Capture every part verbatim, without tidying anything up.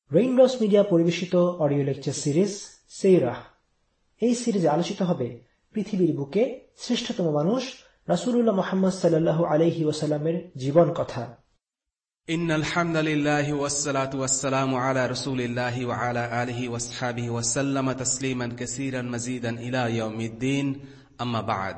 Raindrops Media পরিবেশিত audio lecture series সিরাহ। এই সিরিজে আলোচিত হবে পৃথিবীর বুকে শ্রেষ্ঠতম মানুষ রাসূলুল্লাহ মুহাম্মদ সাল্লাল্লাহু আলাইহি ওয়াসাল্লামের জীবন কথা। ইন্নাল হামদালিল্লাহি ওয়াসসালাতু ওয়াসসালামু আলা রাসূলিল্লাহি ওয়া আলা আলিহি ওয়াসহাবিহি ওয়া সাল্লামা তাসলিমান কাসীরান মাজিদান ইলা ইয়াউমিদ্দিন, আম্মা বা'দ।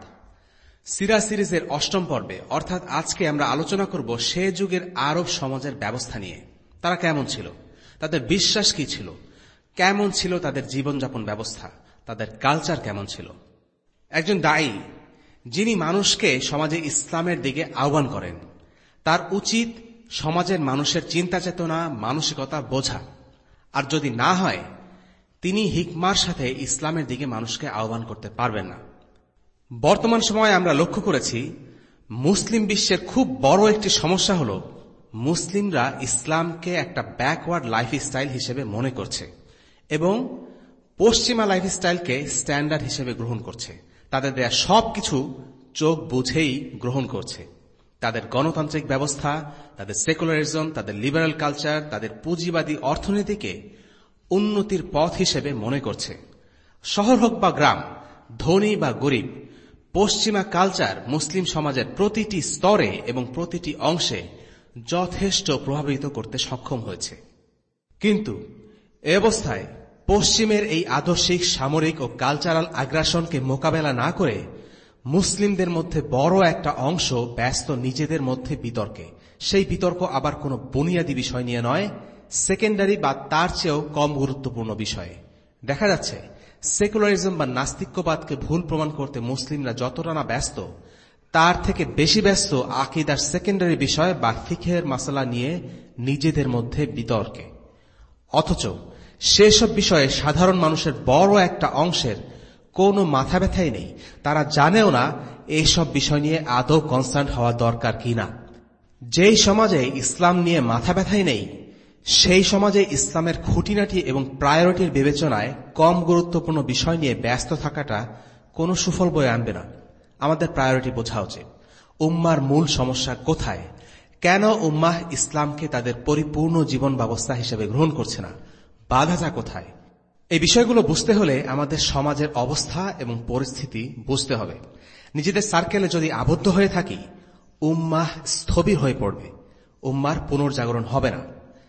সিরা সিরিজের অষ্টম পর্বে অর্থাৎ আজকে আমরা আলোচনা করব সে যুগের আরব সমাজের ব্যবস্থা নিয়ে। তারা কেমন ছিল, তাদের বিশ্বাস কি ছিল, কেমন ছিল তাদের জীবনযাপন ব্যবস্থা, তাদের কালচার কেমন ছিল। একজন দায়ী যিনি মানুষকে সমাজে ইসলামের দিকে আহ্বান করেন, তার উচিত সমাজের মানুষের চিন্তা চেতনা মানসিকতা বোঝা, আর যদি না হয় তিনি হিকমার সাথে ইসলামের দিকে মানুষকে আহ্বান করতে পারবেন না। বর্তমান সময়ে আমরা লক্ষ্য করেছি মুসলিম বিশ্বের খুব বড় একটি সমস্যা হল মুসলিমরা ইসলামকে একটা ব্যাকওয়ার্ড লাইফস্টাইল হিসেবে মনে করছে এবং পশ্চিমা লাইফস্টাইলকে স্ট্যান্ডার্ড হিসেবে গ্রহণ করছে। তাদের দেয়া সবকিছু চোখ বুঝেই গ্রহণ করছে। তাদের গণতান্ত্রিক ব্যবস্থা, তাদের সেকুলারিজম, তাদের লিবারাল কালচার, তাদের পুঁজিবাদী অর্থনীতিকে উন্নতির পথ হিসেবে মনে করছে। শহর হোক বা গ্রাম, ধনী বা গরিব, পশ্চিমা কালচার মুসলিম সমাজের প্রতিটি স্তরে এবং প্রতিটি অংশে যথেষ্ট প্রভাবিত করতে সক্ষম হয়েছে। কিন্তু এ অবস্থায় পশ্চিমের এই আদর্শিক সামরিক ও কালচারাল আগ্রাসনকে মোকাবেলা না করে মুসলিমদের মধ্যে বড় একটা অংশ ব্যস্ত নিজেদের মধ্যে বিতর্কে। সেই বিতর্ক আবার কোনো বুনিয়াদী বিষয় নিয়ে নয়, সেকেন্ডারি বা তার চেয়েও কম গুরুত্বপূর্ণ বিষয়ে। দেখা যাচ্ছে সেকুলারিজম বা নাস্তিক্যবাদকে ভুল প্রমাণ করতে মুসলিমরা যতটা না ব্যস্ত, তার থেকে বেশি ব্যস্ত আকীদার সেকেন্ডারি বিষয় বা ফিকহের মাসালা নিয়ে নিজেদের মধ্যে বিতর্কে। অথচ সেসব বিষয়ে সাধারণ মানুষের বড় একটা অংশের কোনো মাথা ব্যথাই নেই। তারা জানেও না এইসব বিষয় নিয়ে আদৌ কনসার্ন হওয়া দরকার কিনা। যেই সমাজে ইসলাম নিয়ে মাথা ব্যথাই নেই, সেই সমাজে ইসলামের খুঁটিনাটি এবং প্রায়োরিটির বিবেচনায় কম গুরুত্বপূর্ণ বিষয় নিয়ে ব্যস্ত থাকাটা কোনো সুফল বয়ে আনবে না। আমাদের প্রায়োরিটি বোঝা উচিত। উম্মার মূল সমস্যা কোথায়, কেন উম্মাহ ইসলামকে তাদের পরিপূর্ণ জীবন ব্যবস্থা হিসেবে গ্রহণ করছে না, বাধাটা কোথায়। এই বিষয়গুলো বুঝতে হলে আমাদের সমাজের অবস্থা এবং পরিস্থিতি বুঝতে হবে। নিজেদের সার্কেলে যদি আবদ্ধ হয়ে থাকি, উম্মাহ স্থবির হয়ে পড়বে, উম্মার পুনর্জাগরণ হবে না।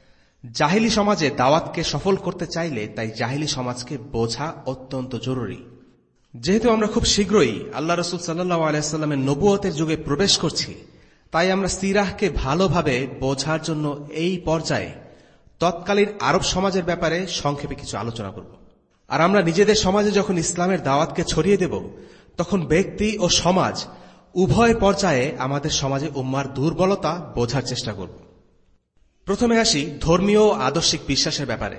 জাহিলি সমাজে দাওয়াতকে সফল করতে চাইলে তাই জাহিলি সমাজকে বোঝা অত্যন্ত জরুরি। যেহেতু আমরা খুব শীঘ্রই আল্লাহ রাসূল সাল্লাল্লাহু আলাইহি ওয়াসাল্লামের নবুয়তের যুগে প্রবেশ করছি, তাই আমরা সিরাহকে ভালোভাবে বোঝার জন্য এই পর্যায়ে তৎকালীন আরব সমাজের ব্যাপারে সংক্ষেপে কিছু আলোচনা করব। আর আমরা নিজেদের সমাজে যখন ইসলামের দাওয়াতকে ছড়িয়ে দেব, তখন ব্যক্তি ও সমাজ উভয় পর্যায়ে আমাদের সমাজে উম্মার দুর্বলতা বোঝার চেষ্টা করব। প্রথমে আসি ধর্মীয় ও আদর্শিক বিশ্বাসের ব্যাপারে।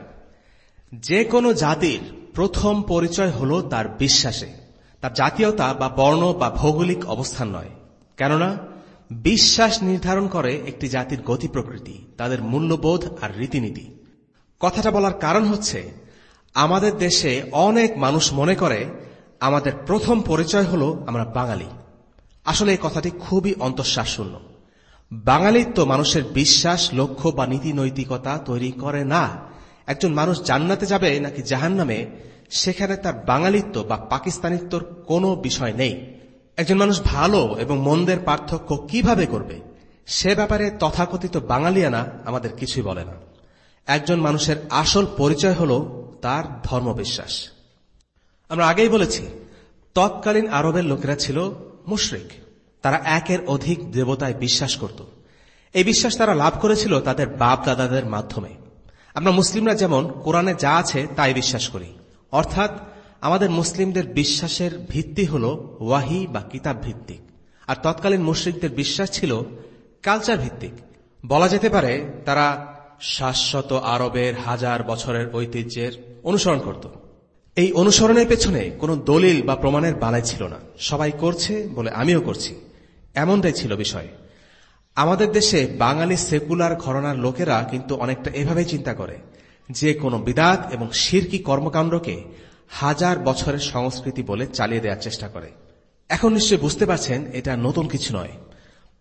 যে কোনো জাতির প্রথম পরিচয় হল তার বিশ্বাসে, তার জাতীয়তা বা বর্ণ বা ভৌগোলিক অবস্থান নয়। কেননা বিশ্বাস নির্ধারণ করে একটি জাতির গতি প্রকৃতি, তাদের মূল্যবোধ আর রীতিনীতি। কথাটা বলার কারণ হচ্ছে আমাদের দেশে অনেক মানুষ মনে করে আমাদের প্রথম পরিচয় হল আমরা বাঙালি। আসলে এই কথাটি খুবই অন্তঃশ্বাসশূন্য। বাঙালিত্ব মানুষের বিশ্বাস, লক্ষ্য বা নীতি নৈতিকতা তৈরি করে না। একজন মানুষ জান্নাতে যাবে নাকি জাহান্নামে, সেখানে তার বাঙালিত্ব বা পাকিস্তানিত্বর কোনো বিষয় নেই। একজন মানুষ ভালো এবং মন্দের পার্থক্য কিভাবে করবে, সে ব্যাপারে তথাকথিত বাঙালিয়ানা আমাদের কিছুই বলে না। একজন মানুষের আসল পরিচয় হল তার ধর্মবিশ্বাস। আমরা আগেই বলেছি তৎকালীন আরবের লোকেরা ছিল মুশরিক। তারা একের অধিক দেবতায় বিশ্বাস করত। এই বিশ্বাস তারা লাভ করেছিল তাদের বাপ দাদাদের মাধ্যমে। আমরা মুসলিমরা যেমন কোরআনে যা আছে তাই বিশ্বাস করি, অর্থাৎ আমাদের মুসলিমদের বিশ্বাসের ভিত্তি হল ওয়াহি বা কিতাব ভিত্তিক, আর তৎকালীন মুশরিকদের বিশ্বাস ছিল কালচার ভিত্তিক। বলা যেতে পারে তারা শাশ্বত আরবের হাজার বছরের ঐতিহ্যের অনুসরণ করত। এই অনুসরণের পেছনে কোনো দলিল বা প্রমাণের বালাই ছিল না। সবাই করছে বলে আমিও করছি, এমনটাই ছিল বিষয়। আমাদের দেশে বাঙালি সেকুলার ঘরানার লোকেরা কিন্তু অনেকটা এভাবে চিন্তা করে যে কোনো বিদআত এবং শিরকি কর্মকাণ্ডকে হাজার বছরের সংস্কৃতি বলে চালিয়ে দেওয়ার চেষ্টা করে। এখন নিশ্চয়ই বুঝতে পারছেন এটা নতুন কিছু নয়।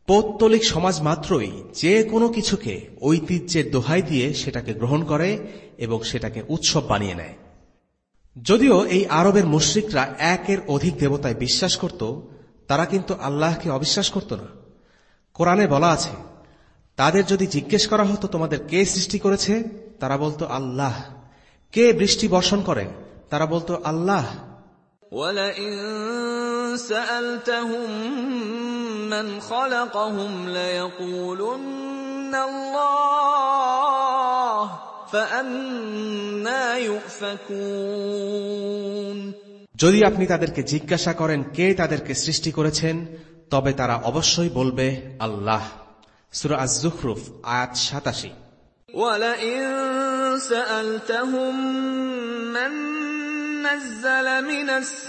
পৌত্তলিক সমাজ মাত্রই যে কোনো কিছুকে ঐতিহ্যের দোহাই দিয়ে সেটাকে গ্রহণ করে এবং সেটাকে উৎসব বানিয়ে নেয়। যদিও এই আরবের মুশরিকরা একের অধিক দেবতায় বিশ্বাস করত, তারা কিন্তু আল্লাহকে অবিশ্বাস করত না। কোরআনে বলা আছে, তাদের যদি জিজ্ঞেস করা হতো তোমাদের কে সৃষ্টি করেছে, তারা বলতো আল্লাহ। কে বৃষ্টি বর্ষণ করে, তারা বলতো আল্লাহ। وَلَئِن سَأَلْتَهُم مَّنْ خَلَقَهُمْ لَيَقُولُنَّ اللَّهُ فَأَنَّى يُؤْفَكُونَ। যদি আপনি তাদেরকে জিজ্ঞাসা করেন কে তাদেরকে সৃষ্টি করেছেন, তবে তারা অবশ্যই বলবে আল্লাহ। সূরা আয-যুখরুফ আয়াত সাতাশি। وَلَئِن سَأَلْتَهُم مَّن نَّزَّلَ مِنَ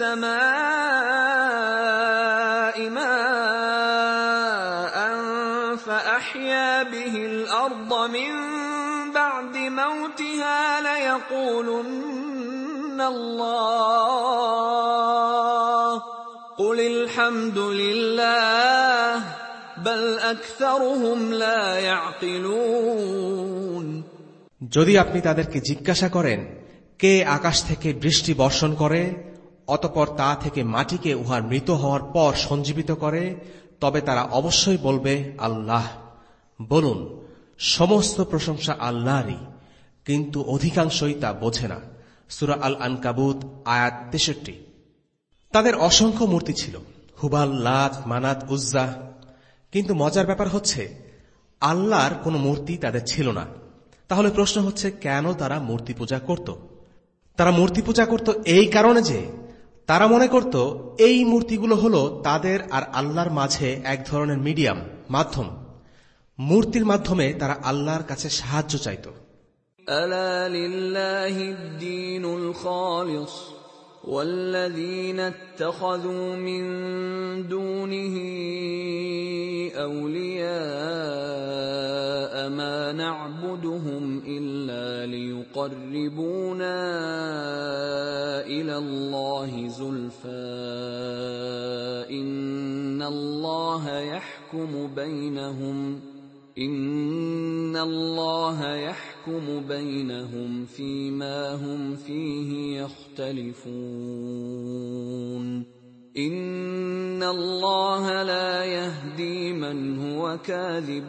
السَّمَاءِ مَاءً فَأَحْيَا بِهِ الْأَرْضَ مِن بَعْدِ مَوْتِهَا لَيَقُولُنَّ اللَّهُ قُلِ الْحَمْدُ لِلَّهِ بَلْ أَكْثَرُهُمْ لَا يَعْقِلُونَ। যদি আপনি তাদেরকে জিজ্ঞাসা করেন কে আকাশ থেকে বৃষ্টি বর্ষণ করে, অতঃপর তা থেকে মাটিকে উহার মৃত হওয়ার পর সঞ্জীবিত করে, তবে তারা অবশ্যই বলবে আল্লাহ। বলুন, সমস্ত প্রশংসা আল্লাহরই, কিন্তু অধিকাংশই তা বোঝে না। সূরা আল আনকাবুত আয়াত তেষট্টি। তাদের অসংখ্য মূর্তি ছিল, হুবাল, লাত, মানাত, উজ্জা। কিন্তু মজার ব্যাপার হচ্ছে আল্লাহর কোনো মূর্তি তাদের ছিল না। তাহলে প্রশ্ন হচ্ছে, কেন তারা মূর্তি পূজা করত? তারা মূর্তি পূজা করত এই কারণে যে তারা মনে করত এই মূর্তিগুলো হলো তাদের আর আল্লাহর মাঝে এক ধরনের মিডিয়াম, মাধ্যম। মূর্তির মাধ্যমে তারা আল্লাহর কাছে সাহায্য চাইত। আলা লিল্লাহিদ দীনুল খালিস والذين اتخذوا من دونه أولياء ما نعبدهم إلا ليقربونا إلى الله زلفى إن الله يحكم بينهم إن الله يحكم بينهم فيما هم فيه يختلفون إن الله لا يهدي من هو كاذب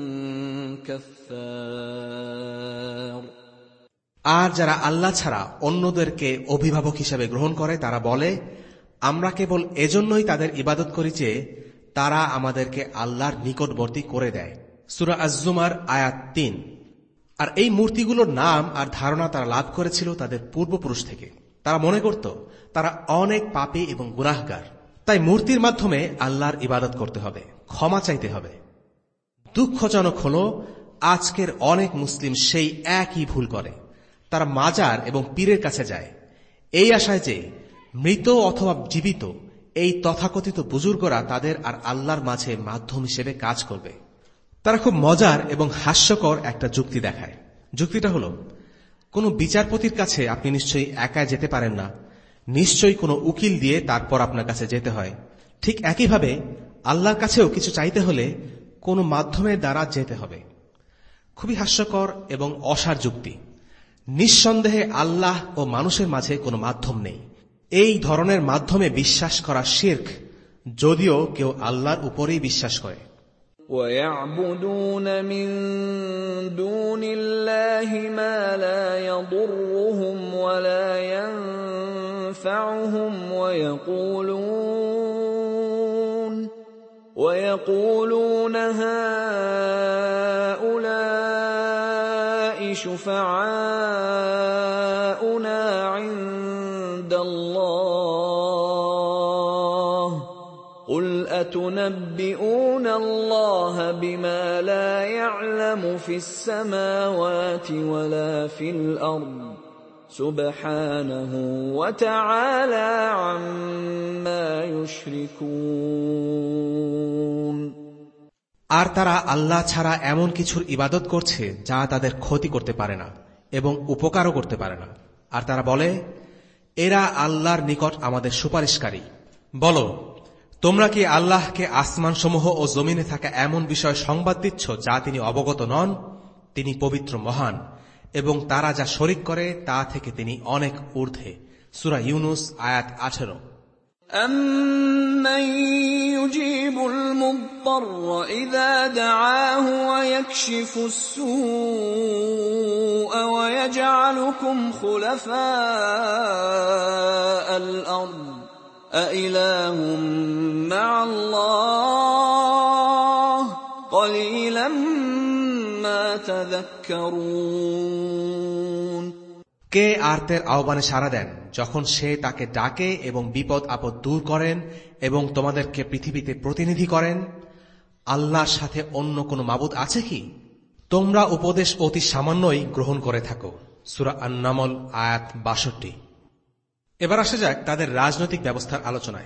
كفار। আর যারা আল্লাহ ছাড়া অন্যদেরকে অভিভাবক হিসেবে গ্রহণ করে, তারা বলে আমরা কেবল এজন্যই তাদের ইবাদত করি যে তারা আমাদেরকে আল্লাহর নিকটবর্তী করে দেয়। সূরা আজ-জুমার আয়াত তিন। আর এই মূর্তিগুলোর নাম আর ধারণা তারা লাভ করেছিল তাদের পূর্বপুরুষ থেকে। তারা মনে করত তারা অনেক পাপী এবং গুনাহগার, তাই মূর্তির মাধ্যমে আল্লাহর ইবাদত করতে হবে, ক্ষমা চাইতে হবে। দুঃখজনক হল আজকের অনেক মুসলিম সেই একই ভুল করে। তারা মাজার এবং পীরের কাছে যায় এই আশায় যে মৃত অথবা জীবিত এই তথাকথিত বুজুর্গরা তাদের আর আল্লাহর মাঝে মাধ্যম হিসেবে কাজ করবে। তারা খুব মজার এবং হাস্যকর একটা যুক্তি দেখায়। যুক্তিটা হল, কোন বিচারপতির কাছে আপনি নিশ্চয়ই একা যেতে পারেন না, নিশ্চয়ই কোনো উকিল দিয়ে তারপর আপনার কাছে যেতে হয়। ঠিক একইভাবে আল্লাহর কাছেও কিছু চাইতে হলে কোনো মাধ্যমের দ্বারা যেতে হবে। খুবই হাস্যকর এবং অসার যুক্তি। নিঃসন্দেহে আল্লাহ ও মানুষের মাঝে কোনো মাধ্যম নেই। এই ধরনের মাধ্যমে বিশ্বাস করা শিরক, যদিও কেউ আল্লাহর উপরেই বিশ্বাস করে। وَيَعْبُدُونَ مِن دُونِ اللَّهِ مَا لَا يَضُرُّهُمْ وَلَا يَنفَعُهُمْ وَيَقُولُونَ وَيَقُولُونَ هَؤُلَاءِ شُفَعَاؤُنَا عِندَ اللَّهِ قُلْ أَتُنَبِّئُونَ اللَّهَ بِمَا لَا يَعْلَمُ فِي السَّمَاوَاتِ وَلَا فِي الْأَرْضِ سُبْحَانَهُ وَتَعَالَى عَمَّا يُشْرِكُونَ। আর তারা আল্লাহ ছাড়া এমন কিছুর ইবাদত করছে যা তাদের ক্ষতি করতে পারে না এবং উপকারও করতে পারে না। আর তারা বলে এরা আল্লাহর নিকট আমাদের সুপারিশকারী। বলো, তোমরা কি আল্লাহকে আসমানসমূহ ও জমিনে থাকা এমন বিষয় সংবাদ দিচ্ছ যা তিনি অবগত নন? তিনি পবিত্র মহান, এবং তারা যা শরিক করে তা থেকে তিনি অনেক ঊর্ধ্বে। সূরা ইউনুস আয়াত আঠারো। أَمَّن يُجِيبُ الْمُضْطَرَّ إِذَا دَعَاهُ وَيَكْشِفُ السُّوءَ وَيَجْعَلُكُمْ خُلَفَاءَ الْأَرْضِ أَإِلَٰهٌ مَّعَ اللَّهِ قَلِيلًا مَّا تَذَكَّرُونَ। কে আরতের আহ্বানে সাড়া দেন যখন সে তাকে ডাকে এবং বিপদ আপদ দূর করেন এবং তোমাদেরকে পৃথিবীতে প্রতিনিধি করেন? আল্লাহর সাথে অন্য কোনো মাবুদ আছে কি? তোমরা উপদেশ অতি সামান্যই গ্রহণ করে থাকো। সূরা আন-নামল আয়াত বাষট্টি। এবার আসা যাক তাদের রাজনৈতিক ব্যবস্থার আলোচনায়।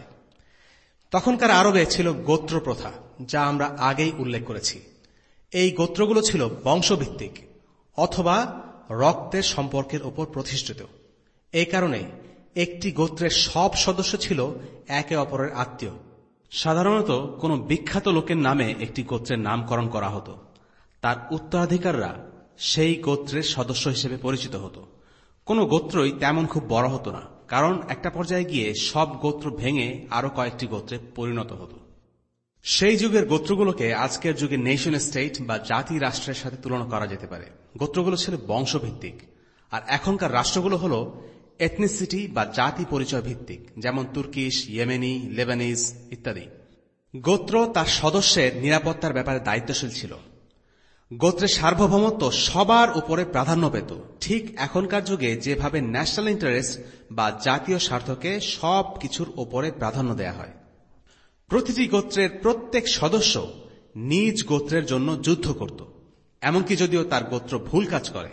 তখনকার আরবে ছিল গোত্র প্রথা, যা আমরা আগেই উল্লেখ করেছি। এই গোত্রগুলো ছিল বংশভিত্তিক অথবা রক্তের সম্পর্কের উপর প্রতিষ্ঠিত। এই কারণে একটি গোত্রের সব সদস্য ছিল একে অপরের আত্মীয়। সাধারণত কোনো বিখ্যাত লোকের নামে একটি গোত্রের নামকরণ করা হতো। তার উত্তরাধিকাররা সেই গোত্রের সদস্য হিসেবে পরিচিত হতো। কোনো গোত্রই তেমন খুব বড় হতো না, কারণ একটা পর্যায়ে গিয়ে সব গোত্র ভেঙে আরো কয়েকটি গোত্রে পরিণত হতো। সেই যুগের গোত্রগুলোকে আজকের যুগে নেশন স্টেট বা জাতি রাষ্ট্রের সাথে তুলনা করা যেতে পারে। গোত্রগুলো ছিল বংশভিত্তিক, আর এখনকার রাষ্ট্রগুলো হল এথনিসিটি বা জাতি পরিচয় ভিত্তিক, যেমন তুর্কিশ, ইয়েমেনি, লেবানিজ ইত্যাদি। গোত্র তার সদস্যের নিরাপত্তার ব্যাপারে দায়িত্বশীল ছিল। গোত্রের সার্বভৌমত্ব সবার উপরে প্রাধান্য পেত, ঠিক এখনকার যুগে যেভাবে ন্যাশনাল ইন্টারেস্ট বা জাতীয় স্বার্থকে সব কিছুর উপরে প্রাধান্য দেয়া হয়। প্রতিটি গোত্রের প্রত্যেক সদস্য নিজ গোত্রের জন্য যুদ্ধ করত, এমনকি যদিও তার গোত্র ভুল কাজ করে।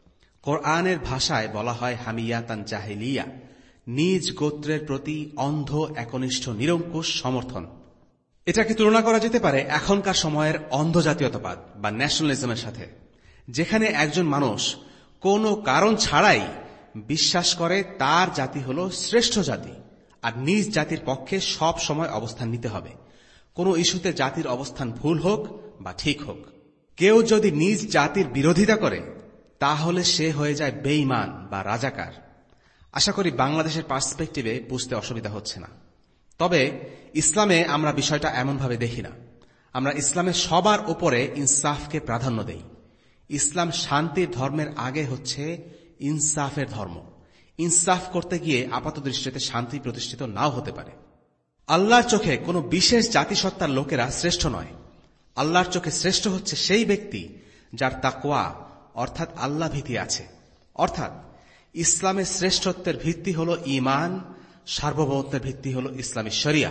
কোরআনের ভাষায় বলা হয় হামিয়াতান জাহিলিয়া, নিজ গোত্রের প্রতি অন্ধ একনিষ্ঠ নিরঙ্কুশ সমর্থন। এটাকে তুলনা করা যেতে পারে এখনকার সময়ের অন্ধ জাতীয়তাবাদ বা ন্যাশনালিজমের সাথে, যেখানে একজন মানুষ কোনো কারণ ছাড়াই বিশ্বাস করে তার জাতি হল শ্রেষ্ঠ জাতি, আর নিজ জাতির পক্ষে সব সময় অবস্থান নিতে হবে, কোনো ইস্যুতে জাতির অবস্থান ভুল হোক বা ঠিক হোক। কেউ যদি নিজ জাতির বিরোধিতা করে তাহলে সে হয়ে যায় বেঈমান বা রাজাকার। আশা করি বাংলাদেশের পার্সপেক্টিভে বুঝতে অসুবিধা হচ্ছে না। তবে ইসলামে আমরা বিষয়টা এমনভাবে দেখি না। আমরা ইসলামে সবার উপরে ইনসাফকে প্রাধান্য দেই। ইসলাম শান্তির ধর্মের আগে হচ্ছে ইনসাফের ধর্ম। ইনসাফ করতে গিয়ে আপাত দৃষ্টিতে শান্তি প্রতিষ্ঠিত নাও হতে পারে। আল্লাহর চোখে কোনো বিশেষ জাতিসত্তার লোকেরা শ্রেষ্ঠ নয়। আল্লাহর চোখে শ্রেষ্ঠ হচ্ছে সেই ব্যক্তি যার তাকওয়া অর্থাৎ আল্লাহ ভীতি আছে। অর্থাৎ ইসলামের শ্রেষ্ঠত্বের ভিত্তি হল ঈমান, সার্বভৌমত্বের ভিত্তি হল ইসলামী শরিয়া,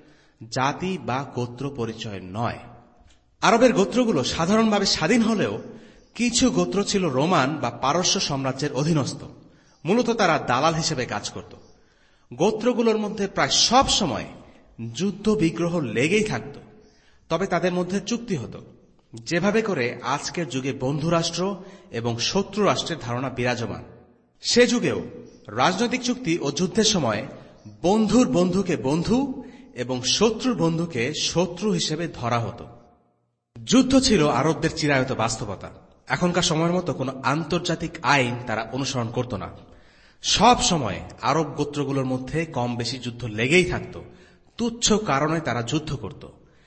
জাতি বা গোত্র পরিচয় নয়। আরবের গোত্রগুলো সাধারণভাবে স্বাধীন হলেও কিছু গোত্র ছিল রোমান বা পারস্য সাম্রাজ্যের অধীনস্থ। মূলত তারা দালাল হিসেবে কাজ করত। গোত্রগুলোর মধ্যে প্রায় সব সময় যুদ্ধ বিগ্রহ লেগেই থাকত, তবে তাদের মধ্যে চুক্তি হতো, যেভাবে করে আজকের যুগে বন্ধুরাষ্ট্র এবং শত্রু রাষ্ট্রের ধারণা বিরাজমান। সে যুগেও রাজনৈতিক চুক্তি ও যুদ্ধের সময় বন্ধুর বন্ধুকে বন্ধু এবং শত্রুর বন্ধুকে শত্রু হিসেবে ধরা হতো। যুদ্ধ ছিল আরবদের চিরায়ত বাস্তবতা। এখনকার সময়ের মতো কোনো আন্তর্জাতিক আইন তারা অনুসরণ করত না। সব সময় আরব গোত্রগুলোর মধ্যে কম বেশি যুদ্ধ লেগেই থাকত। তুচ্ছ কারণে তারা যুদ্ধ করত।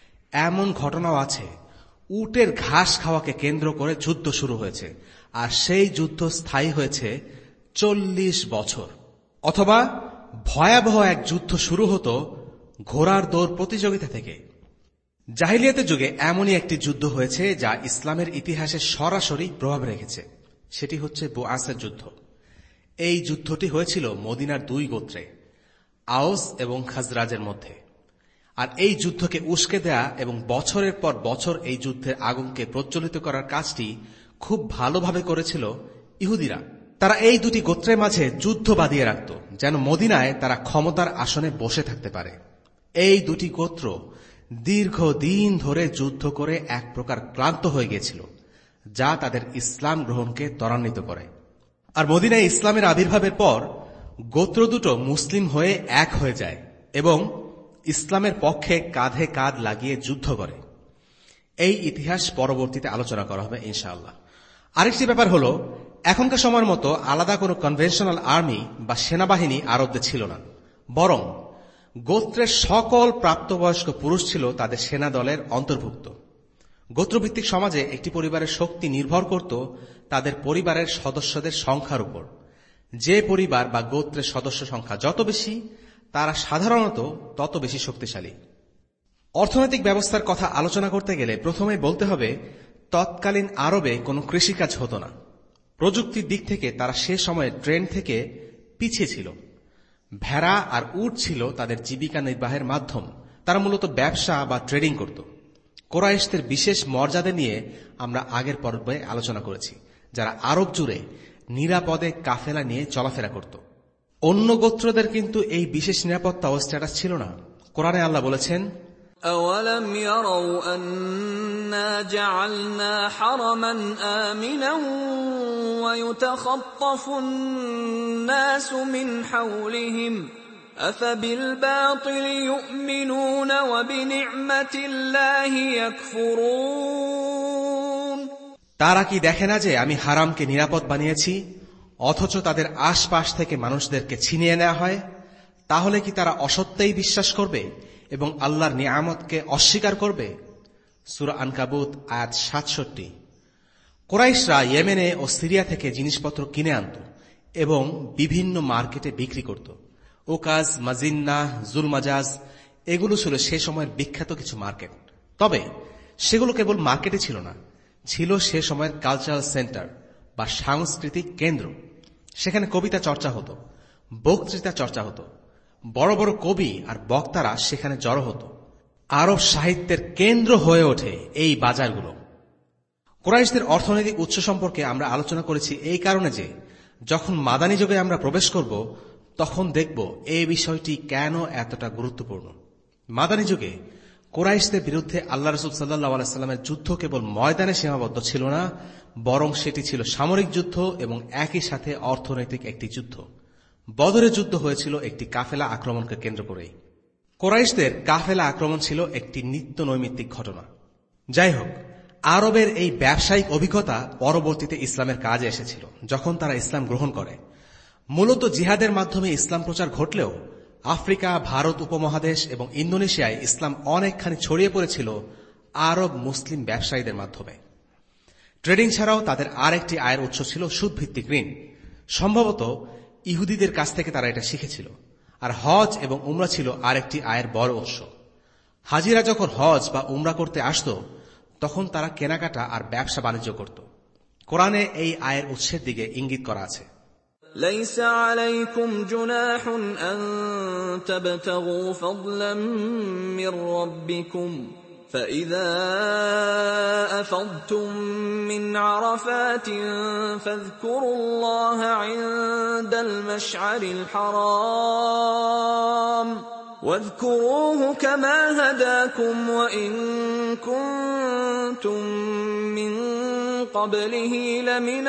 এমন ঘটনাও আছে, উটের ঘাস খাওয়াকে কেন্দ্র করে যুদ্ধ শুরু হয়েছে, আর সেই যুদ্ধ স্থায়ী হয়েছে চল্লিশ বছর। অথবা ভয়াবহ এক যুদ্ধ শুরু হতো ঘোড়ার দৌড় প্রতিযোগিতা থেকে। জাহিলিয়াতের যুগে এমনই একটি যুদ্ধ হয়েছে যা ইসলামের ইতিহাসে সরাসরি প্রভাব রেখেছে। সেটি হচ্ছে বুআসের যুদ্ধ। এই যুদ্ধটি হয়েছিল মদিনার দুই গোত্রে, আওস এবং খাজরাজের মধ্যে। আর এই যুদ্ধকে উস্কে দেয়া এবং বছরের পর বছর এই যুদ্ধের আগুনকে প্রজ্বলিত করার কাজটি খুব ভালোভাবে করেছিল ইহুদিরা। তারা এই দুটি গোত্রের মাঝে যুদ্ধ বাঁধিয়ে রাখত, যেন মদিনায় তারা ক্ষমতার আসনে বসে থাকতে পারে। এই দুটি গোত্র দীর্ঘদিন ধরে যুদ্ধ করে এক প্রকার ক্লান্ত হয়ে গিয়েছিল, যা তাদের ইসলাম গ্রহণকে ত্বরান্বিত করে। আর মদিনায় ইসলামের আবির্ভাবের পর গোত্র দুটো মুসলিম হয়ে এক হয়ে যায় এবং ইসলামের পক্ষে কাঁধে কাঁধ লাগিয়ে যুদ্ধ করে। এই ইতিহাস পরবর্তীতে আলোচনা করা হবে ইনশাআল্লাহ। আরেকটি ব্যাপার হল, এখনকার সময়ের মতো আলাদা কোনো কনভেনশনাল আর্মি বা সেনাবাহিনী আরবদের ছিল না, বরং গোত্রের সকল প্রাপ্তবয়স্ক পুরুষ ছিল তাদের সেনা দলের অন্তর্ভুক্ত। গোত্রভিত্তিক সমাজে একটি পরিবারের শক্তি নির্ভর করত তাদের পরিবারের সদস্যদের সংখ্যার উপর। যে পরিবার বা গোত্রের সদস্য সংখ্যা যত বেশি, তারা সাধারণত তত বেশি শক্তিশালী। অর্থনৈতিক ব্যবস্থার কথা আলোচনা করতে গেলে প্রথমে বলতে হবে, তৎকালীন আরবে কোনো কৃষিকাজ হতো না। প্রযুক্তির দিক থেকে তারা সে সময়ে ট্রেন্ড থেকে পিছিয়ে ছিল। ভেড়া আর উট ছিল তাদের জীবিকা নির্বাহের মাধ্যম। তারা মূলত ব্যবসা বা ট্রেডিং করত। কোরাইশদের বিশেষ মর্যাদা নিয়ে আমরা আগের পর্বে আলোচনা করেছি, যারা আরব জুড়ে নিরাপদে কাফেলা নিয়ে চলাফেরা করত। অন্য গোত্রদের কিন্তু এই বিশেষ নিরাপত্তা ও স্ট্যাটাস ছিল না। কোরআনে আল্লাহ বলেছেন, أَوَلَمْ يَرَوْا أَنَّا جَعَلْنَا حَرَمًا آمِنًا وَيُتَخَطَّفُ النَّاسُ مِنْ حَوْلِهِمْ أَفَبِالْبَاطِلِ يُؤْمِنُونَ وَبِنِعْمَةِ اللَّهِ يَكْفُرُونَ। তারা কি দেখে না যে আমি হারামকে নিরাপদ বানিয়েছি, অথচ তাদের আশপাশ থেকে মানুষদেরকে ছিনিয়ে নেওয়া হয়? তাহলে কি তারা অসত্যেই বিশ্বাস করবে এবং আল্লাহর নিয়ামতকে অস্বীকার করবে? সূরা আনকাবুত আয়াত সাতষট্টি। কুরাইশরা ইয়েমেনে ও সিরিয়া থেকে জিনিসপত্র কিনে আনত এবং বিভিন্ন মার্কেটে বিক্রি করত। ওকাজ, মাজিন্না, জুলমাজাজ এগুলো ছিল সে সময়ের বিখ্যাত কিছু মার্কেট। তবে সেগুলো কেবল মার্কেটে ছিল না, ছিল সে সময়ের কালচারাল সেন্টার বা সাংস্কৃতিক কেন্দ্র। সেখানে কবিতা চর্চা হতো, বক্তৃতা চর্চা হতো, বড় বড় কবি আর বক্তারা সেখানে জড়ো হতো। আরব সাহিত্যের কেন্দ্র হয়ে ওঠে এই বাজারগুলো। কুরাইশদের অর্থনৈতিক উৎস সম্পর্কে আমরা আলোচনা করেছি এই কারণে যে, যখন মাদানী যুগে আমরা প্রবেশ করব তখন দেখব এই বিষয়টি কেন এতটা গুরুত্বপূর্ণ। মাদানী যুগে কুরাইশদের বিরুদ্ধে আল্লাহ রাসূল সাল্লাল্লাহু আলাইহি ওয়াসাল্লামের যুদ্ধ কেবল ময়দানে সীমাবদ্ধ ছিল না, বরং সেটি ছিল সামরিক যুদ্ধ এবং একই সাথে অর্থনৈতিক একটি যুদ্ধ। বদরের যুদ্ধ হয়েছিল একটি কাফেলা আক্রমণকে কেন্দ্র করেই। কুরাইশদের কাফেলা আক্রমণ ছিল একটি নিত্য নৈমিত্তিক ঘটনা। যাই হোক, আরবের এই ব্যবসায়িক অভিজ্ঞতা পরবর্তীতে ইসলামের কাজে এসেছিল যখন তারা ইসলাম গ্রহণ করে। মূলত জিহাদের মাধ্যমে ইসলাম প্রচার ঘটলেও আফ্রিকা, ভারত উপমহাদেশ এবং ইন্দোনেশিয়ায় ইসলাম অনেকখানি ছড়িয়ে পড়েছিল আরব মুসলিম ব্যবসায়ীদের মাধ্যমে। ট্রেডিং ছাড়াও তাদের আরেকটি আয়ের উৎস ছিল সুদভিত্তিক ঋণ। সম্ভবত ইহুদিদের কাছ থেকে তারা এটা শিখেছিল। আর হজ এবং উমরা ছিল আরেকটি আয়ের বড় উৎস। হাজিরা যখন হজ বা উমরা করতে আসত তখন তারা কেনাকাটা আর ব্যবসা বাণিজ্য করত। কোরআনে এই আয়ের উৎসের দিকে ইঙ্গিত করা আছে। ليس عليكم جناح أن تبتغوا فضلا من ربكم فإذا أفضتم من عرفات فاذكروا الله عند المشعر الحرام واذكروه كما هداكم وإن كنتم من قبله لمن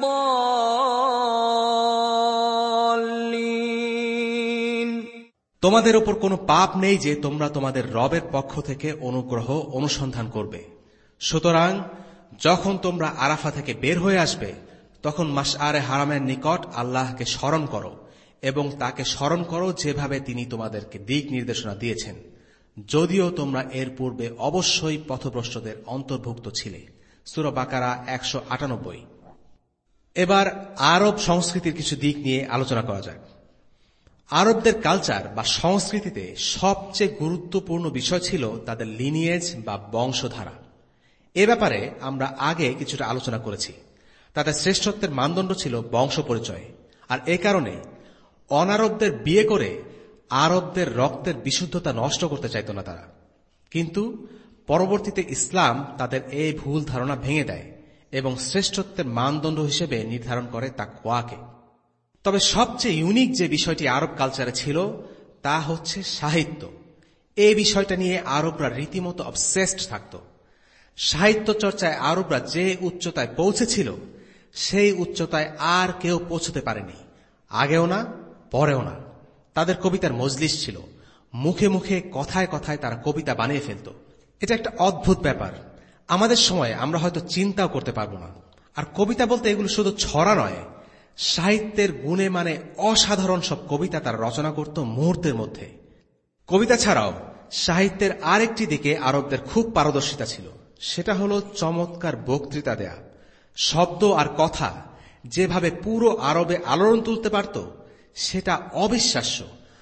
الضالين। তোমাদের উপর কোনো পাপ নেই যে তোমরা তোমাদের রবের পক্ষ থেকে অনুগ্রহ অনুসন্ধান করবে। সুতরাং যখন তোমরা আরাফা থেকে বের হয়ে আসবে তখন মাশআরে হারামের নিকট আল্লাহকে স্মরণ করো এবং তাকে স্মরণ করো যেভাবে তিনি তোমাদেরকে দিক নির্দেশনা দিয়েছেন, যদিও তোমরা এর পূর্বে অবশ্যই পথভ্রষ্টদের অন্তর্ভুক্ত ছিলে। সূরা বাকারা একশো আটানব্বই। এবার আরব সংস্কৃতির কিছু দিক নিয়ে আলোচনা করা যাক। আরবদের কালচার বা সংস্কৃতিতে সবচেয়ে গুরুত্বপূর্ণ বিষয় ছিল তাদের লিনিয়েজ বা বংশধারা। এ ব্যাপারে আমরা আগে কিছুটা আলোচনা করেছি। তাদের শ্রেষ্ঠত্বের মানদণ্ড ছিল বংশ পরিচয়, আর এ কারণে অনারবদের বিয়ে করে আরবদের রক্তের বিশুদ্ধতা নষ্ট করতে চাইত না তারা। কিন্তু পরবর্তীতে ইসলাম তাদের এই ভুল ধারণা ভেঙে দেয় এবং শ্রেষ্ঠত্বের মানদণ্ড হিসেবে নির্ধারণ করে তাকওয়াকে। তবে সবচেয়ে ইউনিক যে বিষয়টি আরব কালচারে ছিল তা হচ্ছে সাহিত্য। এই বিষয়টা নিয়ে আরবরা রীতিমতো অবসেসড থাকত। সাহিত্য চর্চায় আরবরা যে উচ্চতায় পৌঁছেছিল সেই উচ্চতায় আর কেউ পৌঁছতে পারেনি, আগেও না পরেও না। তাদের কবিতার মজলিস ছিল, মুখে মুখে কথায় কথায় তারা কবিতা বানিয়ে ফেলত। এটা একটা অদ্ভুত ব্যাপার, আমাদের সময় আমরা হয়তো চিন্তাও করতে পারবো না। আর কবিতা বলতে এগুলো শুধু ছড়া নয়, সাহিত্যের গুণে মানে অসাধারণ সব কবিতা তারা রচনা করত মুহূর্তের মধ্যে। কবিতা ছাড়াও সাহিত্যের আরেকটি দিকে আরবদের খুব পারদর্শিতা ছিল, সেটা হলো চমৎকার বক্তৃতা দেয়া। শব্দ আর কথা যেভাবে পুরো আরবে আলোড়ন তুলতে পারত সেটা অবিশ্বাস্য।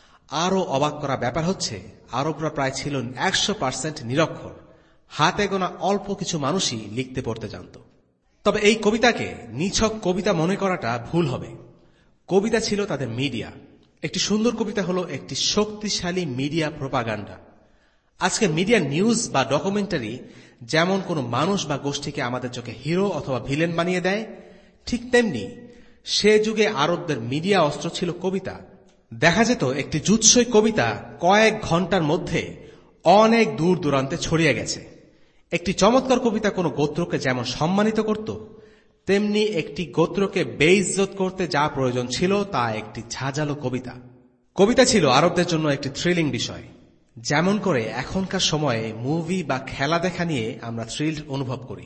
আরও অবাক করা ব্যাপার হচ্ছে, আরবরা প্রায় ছিল একশো পার্সেন্ট নিরক্ষর, হাতে গোনা অল্প কিছু মানুষই লিখতে পড়তে জানত। তবে এই কবিতাকে নিছক কবিতা মনে করাটা ভুল হবে। কবিতা ছিল তাদের মিডিয়া। একটি সুন্দর কবিতা হলো একটি শক্তিশালী মিডিয়া প্রোপাগান্ডা। আজকে মিডিয়া নিউজ বা ডকুমেন্টারি যেমন কোনো মানুষ বা গোষ্ঠীকে আমাদের চোখে হিরো অথবা ভিলেন বানিয়ে দেয়, ঠিক তেমনি সে যুগে আরবদের মিডিয়া অস্ত্র ছিল কবিতা। দেখা যেত একটি জুৎসই কবিতা কয়েক ঘন্টার মধ্যে অনেক দূর দূরান্তে ছড়িয়ে গেছে। একটি চমৎকার কবিতা কোনো গোত্রকে যেমন সম্মানিত করত, তেমনি একটি গোত্রকে বেইজ্জত করতে যা প্রয়োজন ছিল তা একটি ঝাঁঝালো কবিতা। কবিতা ছিল আরবদের জন্য একটি থ্রিলিং বিষয়, যেমন করে এখনকার সময়ে মুভি বা খেলা দেখা নিয়ে আমরা থ্রিল অনুভব করি।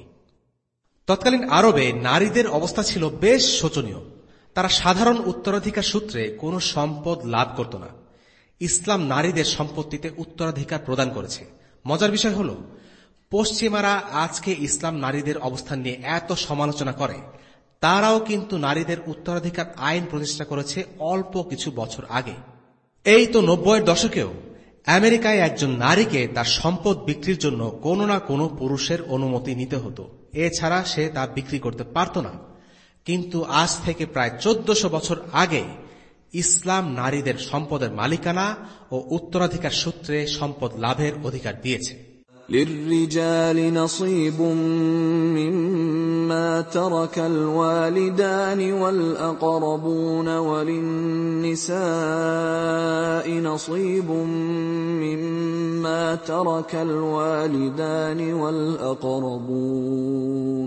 তৎকালীন আরবে নারীদের অবস্থা ছিল বেশ শোচনীয়। তারা সাধারণ উত্তরাধিকার সূত্রে কোনো সম্পদ লাভ করত না। ইসলাম নারীদের সম্পত্তিতে উত্তরাধিকার প্রদান করেছে। মজার বিষয় হল, পশ্চিমারা আজকে ইসলাম নারীদের অবস্থান নিয়ে এত সমালোচনা করে, তারাও কিন্তু নারীদের উত্তরাধিকার আইন প্রতিষ্ঠা করেছে অল্প কিছু বছর আগে। এই তো নব্বইয়ের দশকেও আমেরিকায় একজন নারীকে তার সম্পদ বিক্রির জন্য কোনো না কোনো পুরুষের অনুমতি নিতে হতো, এছাড়া সে তা বিক্রি করতে পারত না। কিন্তু আজ থেকে প্রায় চোদ্দশো বছর আগে ইসলাম নারীদের সম্পদের মালিকানা ও উত্তরাধিকার সূত্রে সম্পদ লাভের অধিকার দিয়েছে। للرجال نصيب مما ترك الوالدان والأقربون وللنساء نصيب مما ترك الوالدان والأقربون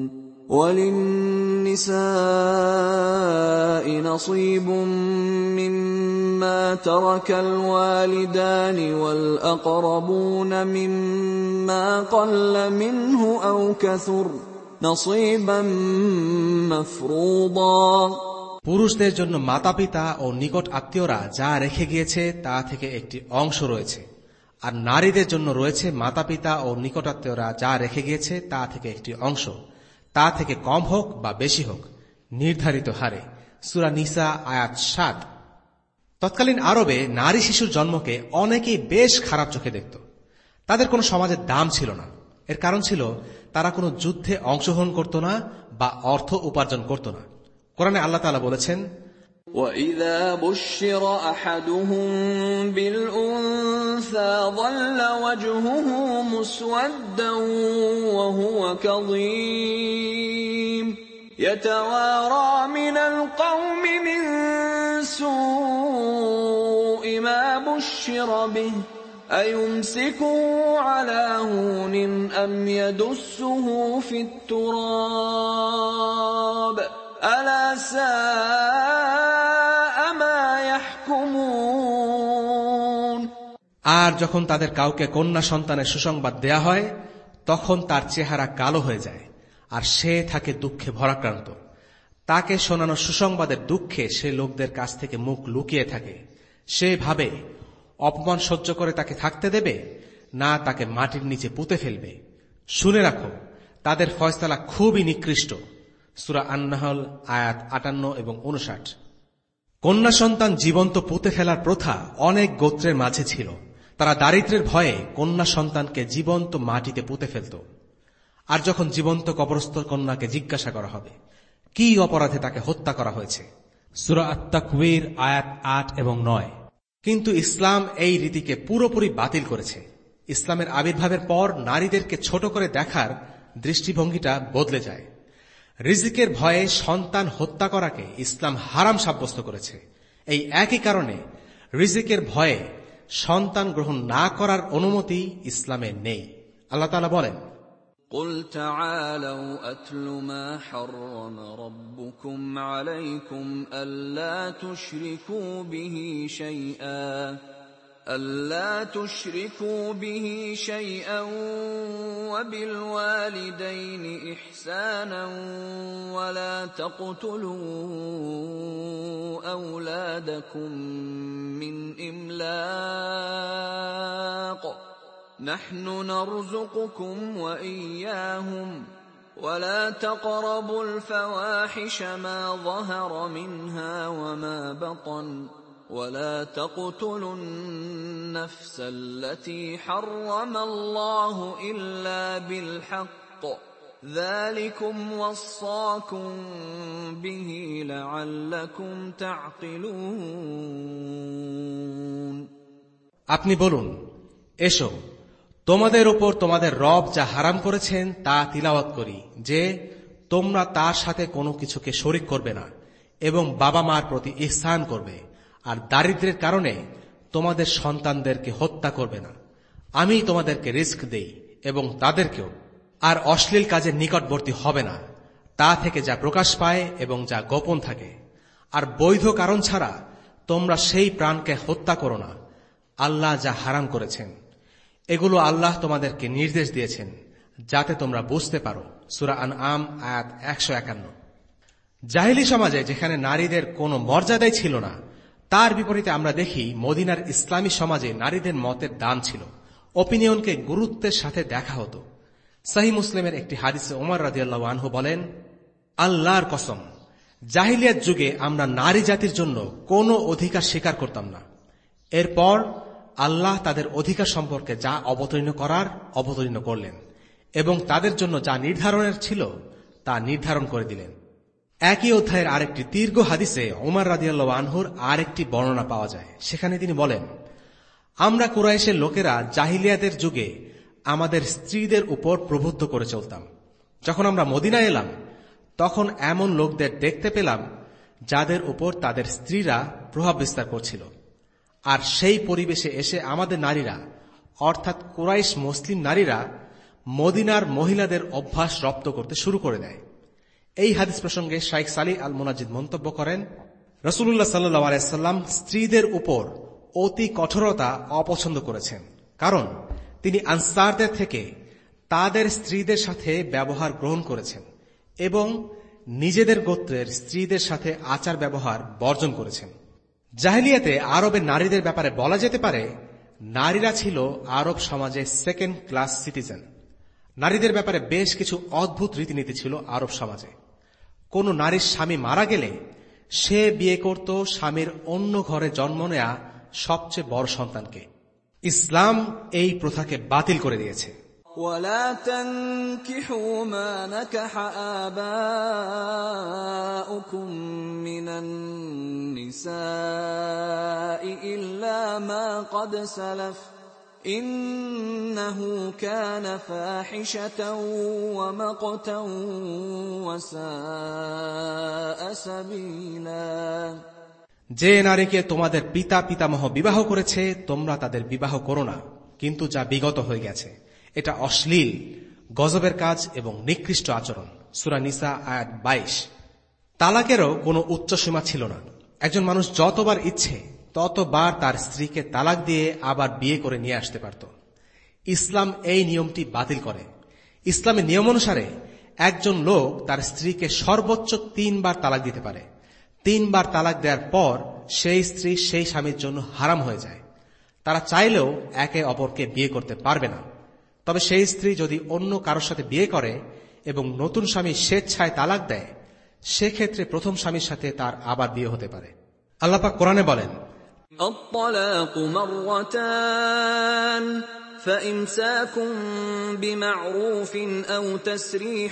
وللنساء نصيب مما ترك الوالدان والأقربون مما قل منه أو كثر نصيبا مفروضا। পুরুষদের জন্য মাতাপিতা ও নিকট আত্মীয়রা যা রেখে গিয়েছে তা থেকে একটি অংশ রয়েছে, আর নারীদের জন্য রয়েছে মাতাপিতা ও নিকটাত্মীয়রা যা রেখে গিয়েছে তা থেকে একটি অংশ, তা থেকে কম হোক বা বেশি হোক, নির্ধারিত হারে। সূরা নিসা আয়াত সাত। তৎকালীন আরবে নারী শিশুর জন্মকে অনেকেই বেশ খারাপ চোখে দেখত। তাদের কোনো সমাজের দাম ছিল না। এর কারণ ছিল তারা কোনো যুদ্ধে অংশগ্রহণ করত না বা অর্থ উপার্জন করত না। কোরআনে আল্লাহ তাআলা বলেছেন, وَإِذَا بُشِّرَ أَحَدُهُم بِالْأُنثَىٰ ظَلَّ وَجْهُهُ مُسْوَدًّا وَهُوَ كَظِيمٌ يَتَوَارَىٰ مِنَ الْقَوْمِ مِن سُوءِ مَا بُشِّرَ بِهِ أَيُمْسِكُهُ عَلَىٰ هُونٍ أَمْ يَدُسُّهُ فِي التُّرَابِ أَلَا سَاءَ مَا يَحْكُمُونَ। আর যখন তাদের কাউকে কন্যা সন্তানের সুসংবাদ দেয়া হয়, তখন তার চেহারা কালো হয়ে যায় আর সে থাকে দুঃখে ভরাক্রান্ত। তাকে শোনানো সুসংবাদের দুঃখে সে লোকদের কাছ থেকে মুখ লুকিয়ে থাকে। সে ভাবে অপমান সহ্য করে তাকে থাকতে দেবে, না তাকে মাটির নিচে পুঁতে ফেলবে। শুনে রাখো, তাদের ফয়সালা খুবই নিকৃষ্ট। সূরা আন-নাহল আয়াত আটান্ন এবং উনষাট। কন্যা সন্তান জীবন্ত পুঁতে ফেলার প্রথা অনেক গোত্রের মাঝে ছিল। তারা দারিদ্র্যের ভয়ে কন্যা সন্তানকে জীবন্ত মাটিতে পুঁতে ফেলত। আর যখন জীবন্ত কবরস্থ কন্যাকে জিজ্ঞাসা করা হবে কি অপরাধে তাকে হত্যা করা হয়েছে, সূরা আত-তাকবীর আয়াত আট এবং নয়। কিন্তু ইসলাম এই রীতিকে পুরোপুরি বাতিল করেছে। ইসলামের আবির্ভাবের পর নারীদেরকে ছোট করে দেখার দৃষ্টিভঙ্গিটা বদলে যায়। রিজিকের ভয়ে সন্তান হত্যা করাকে ইসলাম হারাম সাব্যস্ত করেছে। এই একই কারণে রিজিকের ভয়ে সন্তান গ্রহণ না করার অনুমতি ইসলামে নেই। আল্লাহ তাআলা বলেন, قُلْ تَعَالَوْا أَتْلُ مَا حَرَّمَ رَبُّكُمْ عَلَيْكُمْ أَلَّا تُشْرِكُوا بِهِ شَيْئًا ألا تشركوا به شيئا وبالوالدين إحسانا ولا تقتلوا أولادكم من إملاق نحن نرزقكم وإياهم ولا تقربوا الفواحش ما ظهر منها وما بطن ولا تقتلوا النفس التي حرم الله إلا بالحق ذلكم وصاكم به لعلكم تعقلون আপনি বলুন, এসো তোমাদের উপর তোমাদের রব যা হারাম করেছেন তা তিলাওয়াত করি, যে তোমরা তার সাথে কোনো কিছুকে শরীক করবে না এবং বাবা মার প্রতি ইহসান করবে, আর দারিদ্র্যের কারণে তোমাদের সন্তানদেরকে হত্যা করবে না। আমি তোমাদেরকে রিস্ক দেই এবং তাদেরকেও। আর অশ্লীল কাজের নিকটবর্তী হবে না, তা থেকে যা প্রকাশ পায় এবং যা গোপন থাকে। আর বৈধ কারণ ছাড়া তোমরা সেই প্রাণকে হত্যা করো না, আল্লাহ যা হারাম করেছেন। এগুলো আল্লাহ তোমাদেরকে নির্দেশ দিয়েছেন যাতে তোমরা বুঝতে পারো। সূরা আনআম আয়াত একশো একান্ন। জাহেলি সমাজে যেখানে নারীদের কোনো মর্যাদাই ছিল না, তার বিপরীতে আমরা দেখি মদিনার ইসলামী সমাজে নারীদের মতের দাম ছিল, অপিনিয়নকে গুরুত্বের সাথে দেখা হতো। সহিহ মুসলিমের একটি হাদিসে ওমর রাদিয়াল্লাহু আনহু বলেন, আল্লাহর কসম, জাহিলিয়াত যুগে আমরা নারী জাতির জন্য কোনো অধিকার স্বীকার করতাম না। এরপর আল্লাহ তাদের অধিকার সম্পর্কে যা অবতীর্ণ করার অবতীর্ণ করলেন এবং তাদের জন্য যা নির্ধারণের ছিল তা নির্ধারণ করে দিলেন। একই অধ্যায়ের আরেকটি দীর্ঘ হাদিসে ওমর রাদিয়াল্লাহু আনহুর আরেকটি বর্ণনা পাওয়া যায়। সেখানে তিনি বলেন, আমরা কুরাইশের লোকেরা জাহিলিয়াতের যুগে আমাদের স্ত্রীদের উপর প্রভুত্ব করে চলতাম। যখন আমরা মদিনায় এলাম তখন এমন লোকদের দেখতে পেলাম যাদের উপর তাদের স্ত্রীরা প্রভাব বিস্তার করছিল। আর সেই পরিবেশে এসে আমাদের নারীরা, অর্থাৎ কুরাইশ মুসলিম নারীরা, মদিনার মহিলাদের অভ্যাস রপ্ত করতে শুরু করে দেয়। এই হাদিস প্রসঙ্গে শাইখ সালিহ আল মুনাজ্জিদ মন্তব্য করেন, রাসূলুল্লাহ সাল্লাল্লাহু আলাইহি ওয়াসাল্লাম স্ত্রীদের উপর অতি কঠোরতা অপছন্দ করেছেন, কারণ তিনি আনসারদের থেকে তাদের স্ত্রীদের সাথে ব্যবহার গ্রহণ করেছেন এবং নিজেদের গোত্রের স্ত্রীদের সাথে আচার ব্যবহার বর্জন করেছেন। জাহেলিয়াতে আরবের নারীদের ব্যাপারে বলা যেতে পারে, নারীরা ছিল আরব সমাজে সেকেন্ড ক্লাস সিটিজেন। নারীদের ব্যাপারে বেশ কিছু অদ্ভুত রীতিনীতি ছিল আরব সমাজে। কোন নারীর স্বামী মারা গেলে সে বিয়ে করত স্বামীর অন্য ঘরে জন্ম নেয়া সবচেয়ে বড় সন্তানকে। ইসলাম এই প্রথাকে বাতিল করে দিয়েছে। ولا تنكحوا ما نكح آباؤكم من النساء إلا ما قد سلف إنه كان فاحشة ومقتا وساء سبيلا যে নারীকে তোমাদের পিতা পিতামহ বিবাহ করেছে তোমরা তাদের বিবাহ করো না, কিন্তু যা বিগত হয়ে গেছে এটা অশ্লীল, গজবের কাজ এবং নিকৃষ্ট আচরণ। সূরা নিসা আয়াত বাইশ। তালাকেরও কোনো উচ্চ সীমা ছিল না। একজন মানুষ যতবার ইচ্ছে ততবার তার স্ত্রীকে তালাক দিয়ে আবার বিয়ে করে নিয়ে আসতে পারত। ইসলাম এই নিয়মটি বাতিল করে। ইসলামের নিয়ম অনুসারে একজন লোক তার স্ত্রীকে সর্বোচ্চ তিনবার তালাক দিতে পারে। তিনবার তালাক দেওয়ার পর সেই স্ত্রী সেই স্বামীর জন্য হারাম হয়ে যায়। তারা চাইলেও একে অপরকে বিয়ে করতে পারবে না। তবে সেই স্ত্রী যদি অন্য কারোর সাথে বিয়ে করে এবং নতুন স্বামী স্বেচ্ছায় তালাক দেয়, সেক্ষেত্রে প্রথম স্বামীর সাথে তার আবার বিয়ে হতে পারে। আল্লাহ পাক কোরআনে বলেন, الطلاق مرتان فإمساك بمعروف أو تسريح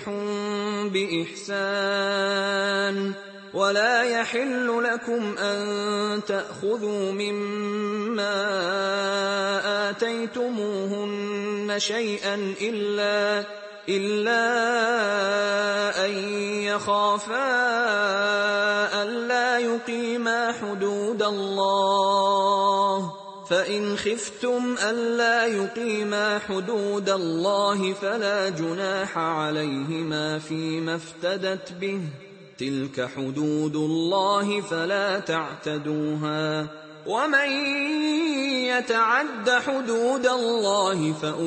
بإحسان ولا يحل لكم أن تأخذوا مما آتيتموهن شيئا إلا إلا أن يخافا ألا يقيما حدود الله فإن خفتم ألا يقيما حدود الله فلا جناح عليهما فيما افتدت به تلك حدود الله فلا تعتدوها ومن يتعد حدود الله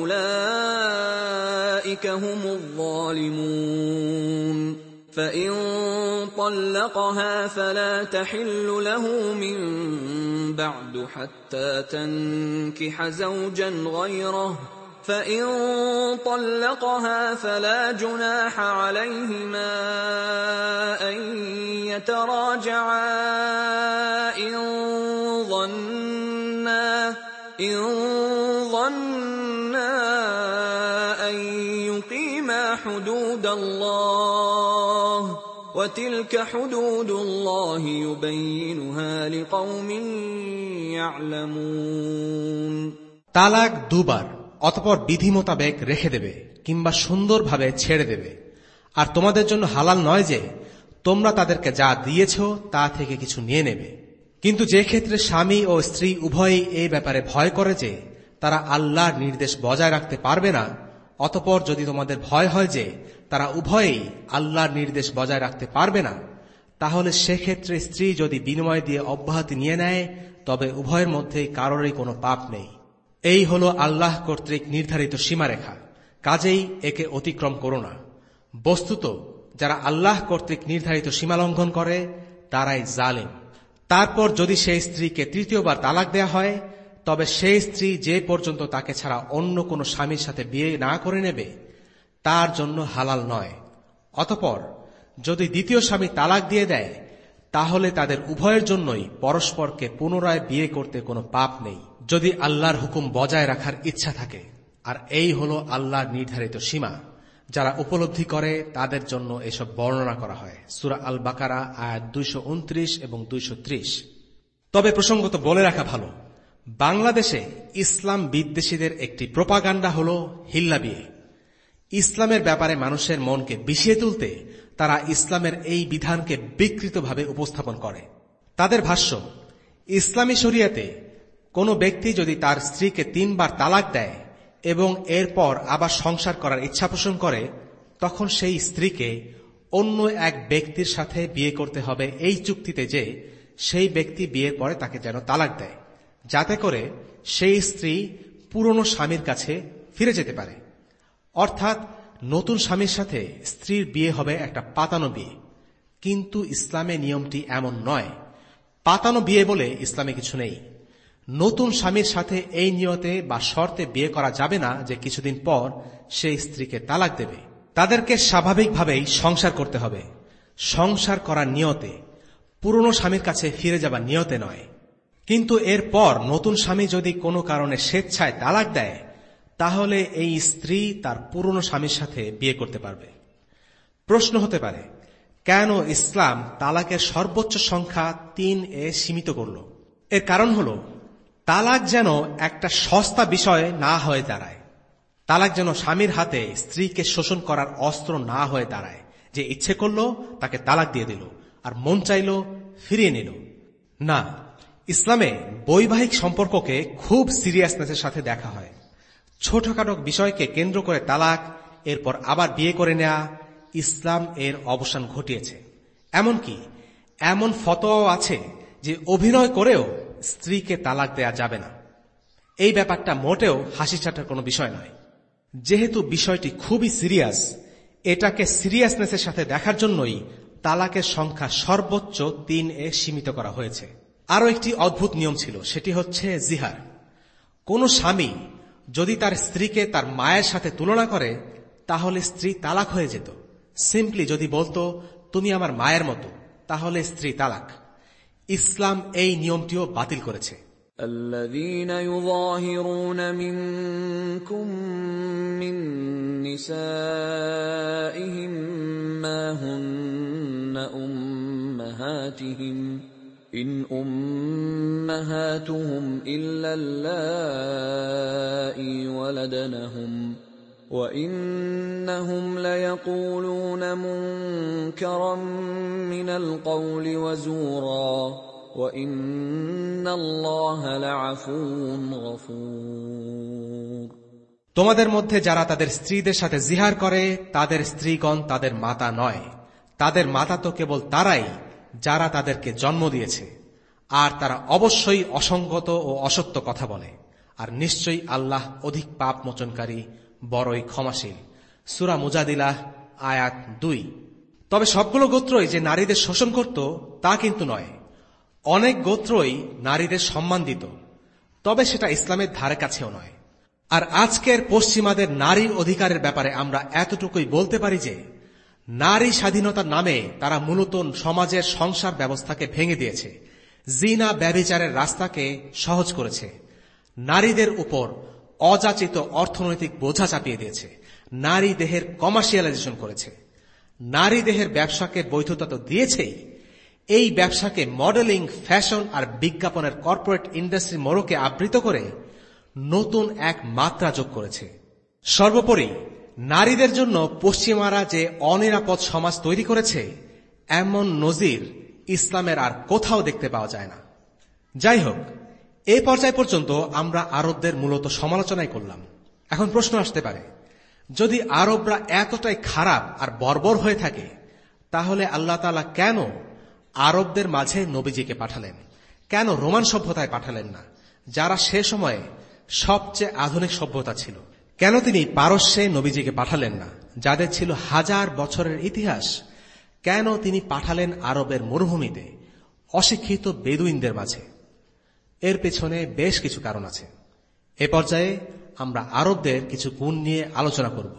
فأولئك هم الظالمون فإن طلقها فلا تحل له من بعد حتى تنكح زوجا غيره فإن طلقها فلا جناح عليهما أن يتراجعا إن ظنا إن ظنا أن يقيما حدود الله وتلك حدود الله يبينها لقوم يعلمون তালাক দুবার অতঃপর বিধি মোতাবেক রেখে দেবে কিংবা সুন্দরভাবে ছেড়ে দেবে। আর তোমাদের জন্য হালাল নয় যে তোমরা তাদেরকে যা দিয়েছ তা থেকে কিছু নিয়ে নেবে। কিন্তু যে ক্ষেত্রে স্বামী ও স্ত্রী উভয়ই এই ব্যাপারে ভয় করে যে তারা আল্লাহর নির্দেশ বজায় রাখতে পারবে না, অতঃপর যদি তোমাদের ভয় হয় যে তারা উভয়েই আল্লাহর নির্দেশ বজায় রাখতে পারবে না, তাহলে সেক্ষেত্রে স্ত্রী যদি বিনিময় দিয়ে অব্যাহতি নিয়ে নেয় তবে উভয়ের মধ্যেই কারোরই কোনো পাপ নেই। এই হল আল্লাহ কর্তৃক নির্ধারিত সীমারেখা, কাজেই একে অতিক্রম করো না। বস্তুত যারা আল্লাহ কর্তৃক নির্ধারিত সীমালঙ্ঘন করে তারাই জালেম। তারপর যদি সেই স্ত্রীকে তৃতীয়বার তালাক দেয়া হয় তবে সেই স্ত্রী যে পর্যন্ত তাকে ছাড়া অন্য কোনো স্বামীর সাথে বিয়ে না করে নেবে তার জন্য হালাল নয়। অতঃপর যদি দ্বিতীয় স্বামী তালাক দিয়ে দেয় তাহলে তাদের উভয়ের জন্যই পরস্পরকে পুনরায় বিয়ে করতে কোনো পাপ নেই, যদি আল্লাহর হুকুম বজায় রাখার ইচ্ছা থাকে। আর এই হল আল্লাহর নির্ধারিত সীমা। যারা উপলব্ধি করে তাদের জন্য এসব বর্ণনা করা হয়। সূরা আল বাকারা আয়াত দুইশো উনত্রিশ এবং দুইশো ত্রিশ। তবে প্রসঙ্গত বলে রাখা ভালো, বাংলাদেশে ইসলাম বিদ্বেষীদের একটি প্রোপাগান্ডা হল হিল্লা বিয়ে। ইসলামের ব্যাপারে মানুষের মনকে বিষিয়ে তুলতে তারা ইসলামের এই বিধানকে বিকৃতভাবে উপস্থাপন করে। তাদের ভাষ্য, ইসলামী শরিয়াতে কোনো ব্যক্তি যদি তার স্ত্রীকে তিনবার তালাক দেয় এবং এরপর আবার সংসার করার ইচ্ছা পোষণ করে তখন সেই স্ত্রীকে অন্য এক ব্যক্তির সাথে বিয়ে করতে হবে এই চুক্তিতে যে সেই ব্যক্তি বিয়ের পরে তাকে যেন তালাক দেয়, যাতে করে সেই স্ত্রী পুরনো স্বামীর কাছে ফিরে যেতে পারে। অর্থাৎ নতুন স্বামীর সাথে স্ত্রীর বিয়ে হবে একটা পাতানো বিয়ে। কিন্তু ইসলামে নিয়মটি এমন নয়। পাতানো বিয়ে বলে ইসলামে কিছু নেই। নতুন স্বামীর সাথে এই নিয়তে বা শর্তে বিয়ে করা যাবে না যে কিছুদিন পর সেই স্ত্রীকে তালাক দেবে। তাদেরকে স্বাভাবিকভাবেই সংসার করতে হবে, সংসার করার নিয়তে, পুরনো স্বামীর কাছে ফিরে যাবার নিয়তে নয়। কিন্তু এরপর নতুন স্বামী যদি কোনো কারণে স্বেচ্ছায় তালাক দেয় তাহলে এই স্ত্রী তার পুরনো স্বামীর সাথে বিয়ে করতে পারবে। প্রশ্ন হতে পারে, কেন ইসলাম তালাকের সর্বোচ্চ সংখ্যা তিন এ সীমিত করল? এর কারণ হল তালাক যেন একটা সস্তা বিষয় না হয়ে দাঁড়ায়। তালাক যেন স্বামীর হাতে স্ত্রীকে শোষণ করার অস্ত্র না হয়ে দাঁড়ায়, যে ইচ্ছে করল তাকে তালাক দিয়ে দিল আর মন চাইল ফিরিয়ে নিল। না, ইসলামে বৈবাহিক সম্পর্ককে খুব সিরিয়াসনেসের সাথে দেখা হয়। ছোটখাটো বিষয়কে কেন্দ্র করে তালাক, এরপর আবার বিয়ে করে নেওয়া, ইসলাম এর অবসান ঘটিয়েছে। এমনকি এমন ফতোয়াও আছে যে অভিনয় করেও স্ত্রীকে তালাক দেয়া যাবে না। এই ব্যাপারটা মোটেও হাসি ঠাট্টার কোনো বিষয় নয়। যেহেতু বিষয়টি খুবই সিরিয়াস, এটাকে সিরিয়াসনেসের সাথে দেখার জন্যই তালাকের সংখ্যা সর্বোচ্চ তিন এ সীমিত করা হয়েছে। আরও একটি অদ্ভুত নিয়ম ছিল, সেটি হচ্ছে জিহার। কোন স্বামী যদি তার স্ত্রীকে তার মায়ের সাথে তুলনা করে তাহলে স্ত্রী তালাক হয়ে যেত। সিম্পলি যদি বলতো তুমি আমার মায়ের মতো, তাহলে স্ত্রী তালাক। ইসলাম এই নিয়মটিও বাতিল করেছে। الذين يظاهرون منكم من نسائهم ما هن أمهاتهم إن أمهاتهم إلا اللائي ولدنهم وإنهم ليقولون منكرا من القول وزورا وإن الله لعفو غفور। তোমাদের মধ্যে যারা তাদের স্ত্রীদের সাথে জিহার করে তাদের স্ত্রীগণ তাদের মাতা নয়, তাদের মাতা তো কেবল তারাই যারা তাদেরকে জন্ম দিয়েছে। আর তারা অবশ্যই অসঙ্গত ও অসত্য কথা বলে, আর নিশ্চয়ই আল্লাহ অধিক পাপ মোচনকারী, বড়ই ক্ষমাশীল। সূরা মুজাদিলাহ আয়াত দুই। তবে সবগুলো গোত্রই যে নারীদের শোষণ করত তা কিন্তু নয়। অনেক গোত্রই নারীদের সম্মান দিত, তবে সেটা ইসলামের ধারে কাছেও নয়। আর আজকের পশ্চিমাদের নারীর অধিকারের ব্যাপারে আমরা এতটুকুই বলতে পারি যে নারী স্বাধীনতার নামে তারা মূলত সমাজের সংসার ব্যবস্থাকে ভেঙে দিয়েছে, জিনা ব্যভিচারের রাস্তাকে সহজ করেছে, নারীদের উপর অযাচিত অর্থনৈতিক বোঝা চাপিয়ে দিয়েছে, নারী দেহের কমার্শিয়ালাইজেশন করেছে। নারী দেহের ব্যবসাকে বৈধতা তো দিয়েছেই, এই ব্যবসাকে মডেলিং, ফ্যাশন আর বিজ্ঞাপনের কর্পোরেট ইন্ডাস্ট্রি মোড়কে আবৃত করে নতুন এক মাত্রা যোগ করেছে। সর্বোপরি নারীদের জন্য পশ্চিমারা যে অনিরাপদ সমাজ তৈরি করেছে, এমন নজির ইসলামের আর কোথাও দেখতে পাওয়া যায় না। যাই হোক, এই পর্যায় পর্যন্ত আমরা আরবদের মূলত সমালোচনাই করলাম। এখন প্রশ্ন আসতে পারে, যদি আরবরা এতটাই খারাপ আর বর্বর হয়ে থাকে, তাহলে আল্লাহ তাআলা কেন আরবদের মাঝে নবীজিকে পাঠালেন? কেন রোমান সভ্যতায় পাঠালেন না, যারা সে সময়ে সবচেয়ে আধুনিক সভ্যতা ছিল? কেন তিনি পারস্যে নবীজিকে পাঠালেন না, যাদের ছিল হাজার বছরের ইতিহাস? কেন তিনি পাঠালেন আরবের মরুভূমিতে অশিক্ষিত বেদুইনদের মাঝে? এর পেছনে বেশ কিছু কারণ আছে। এ পর্যায়ে আমরা আরবদের কিছু গুণ নিয়ে আলোচনা করব।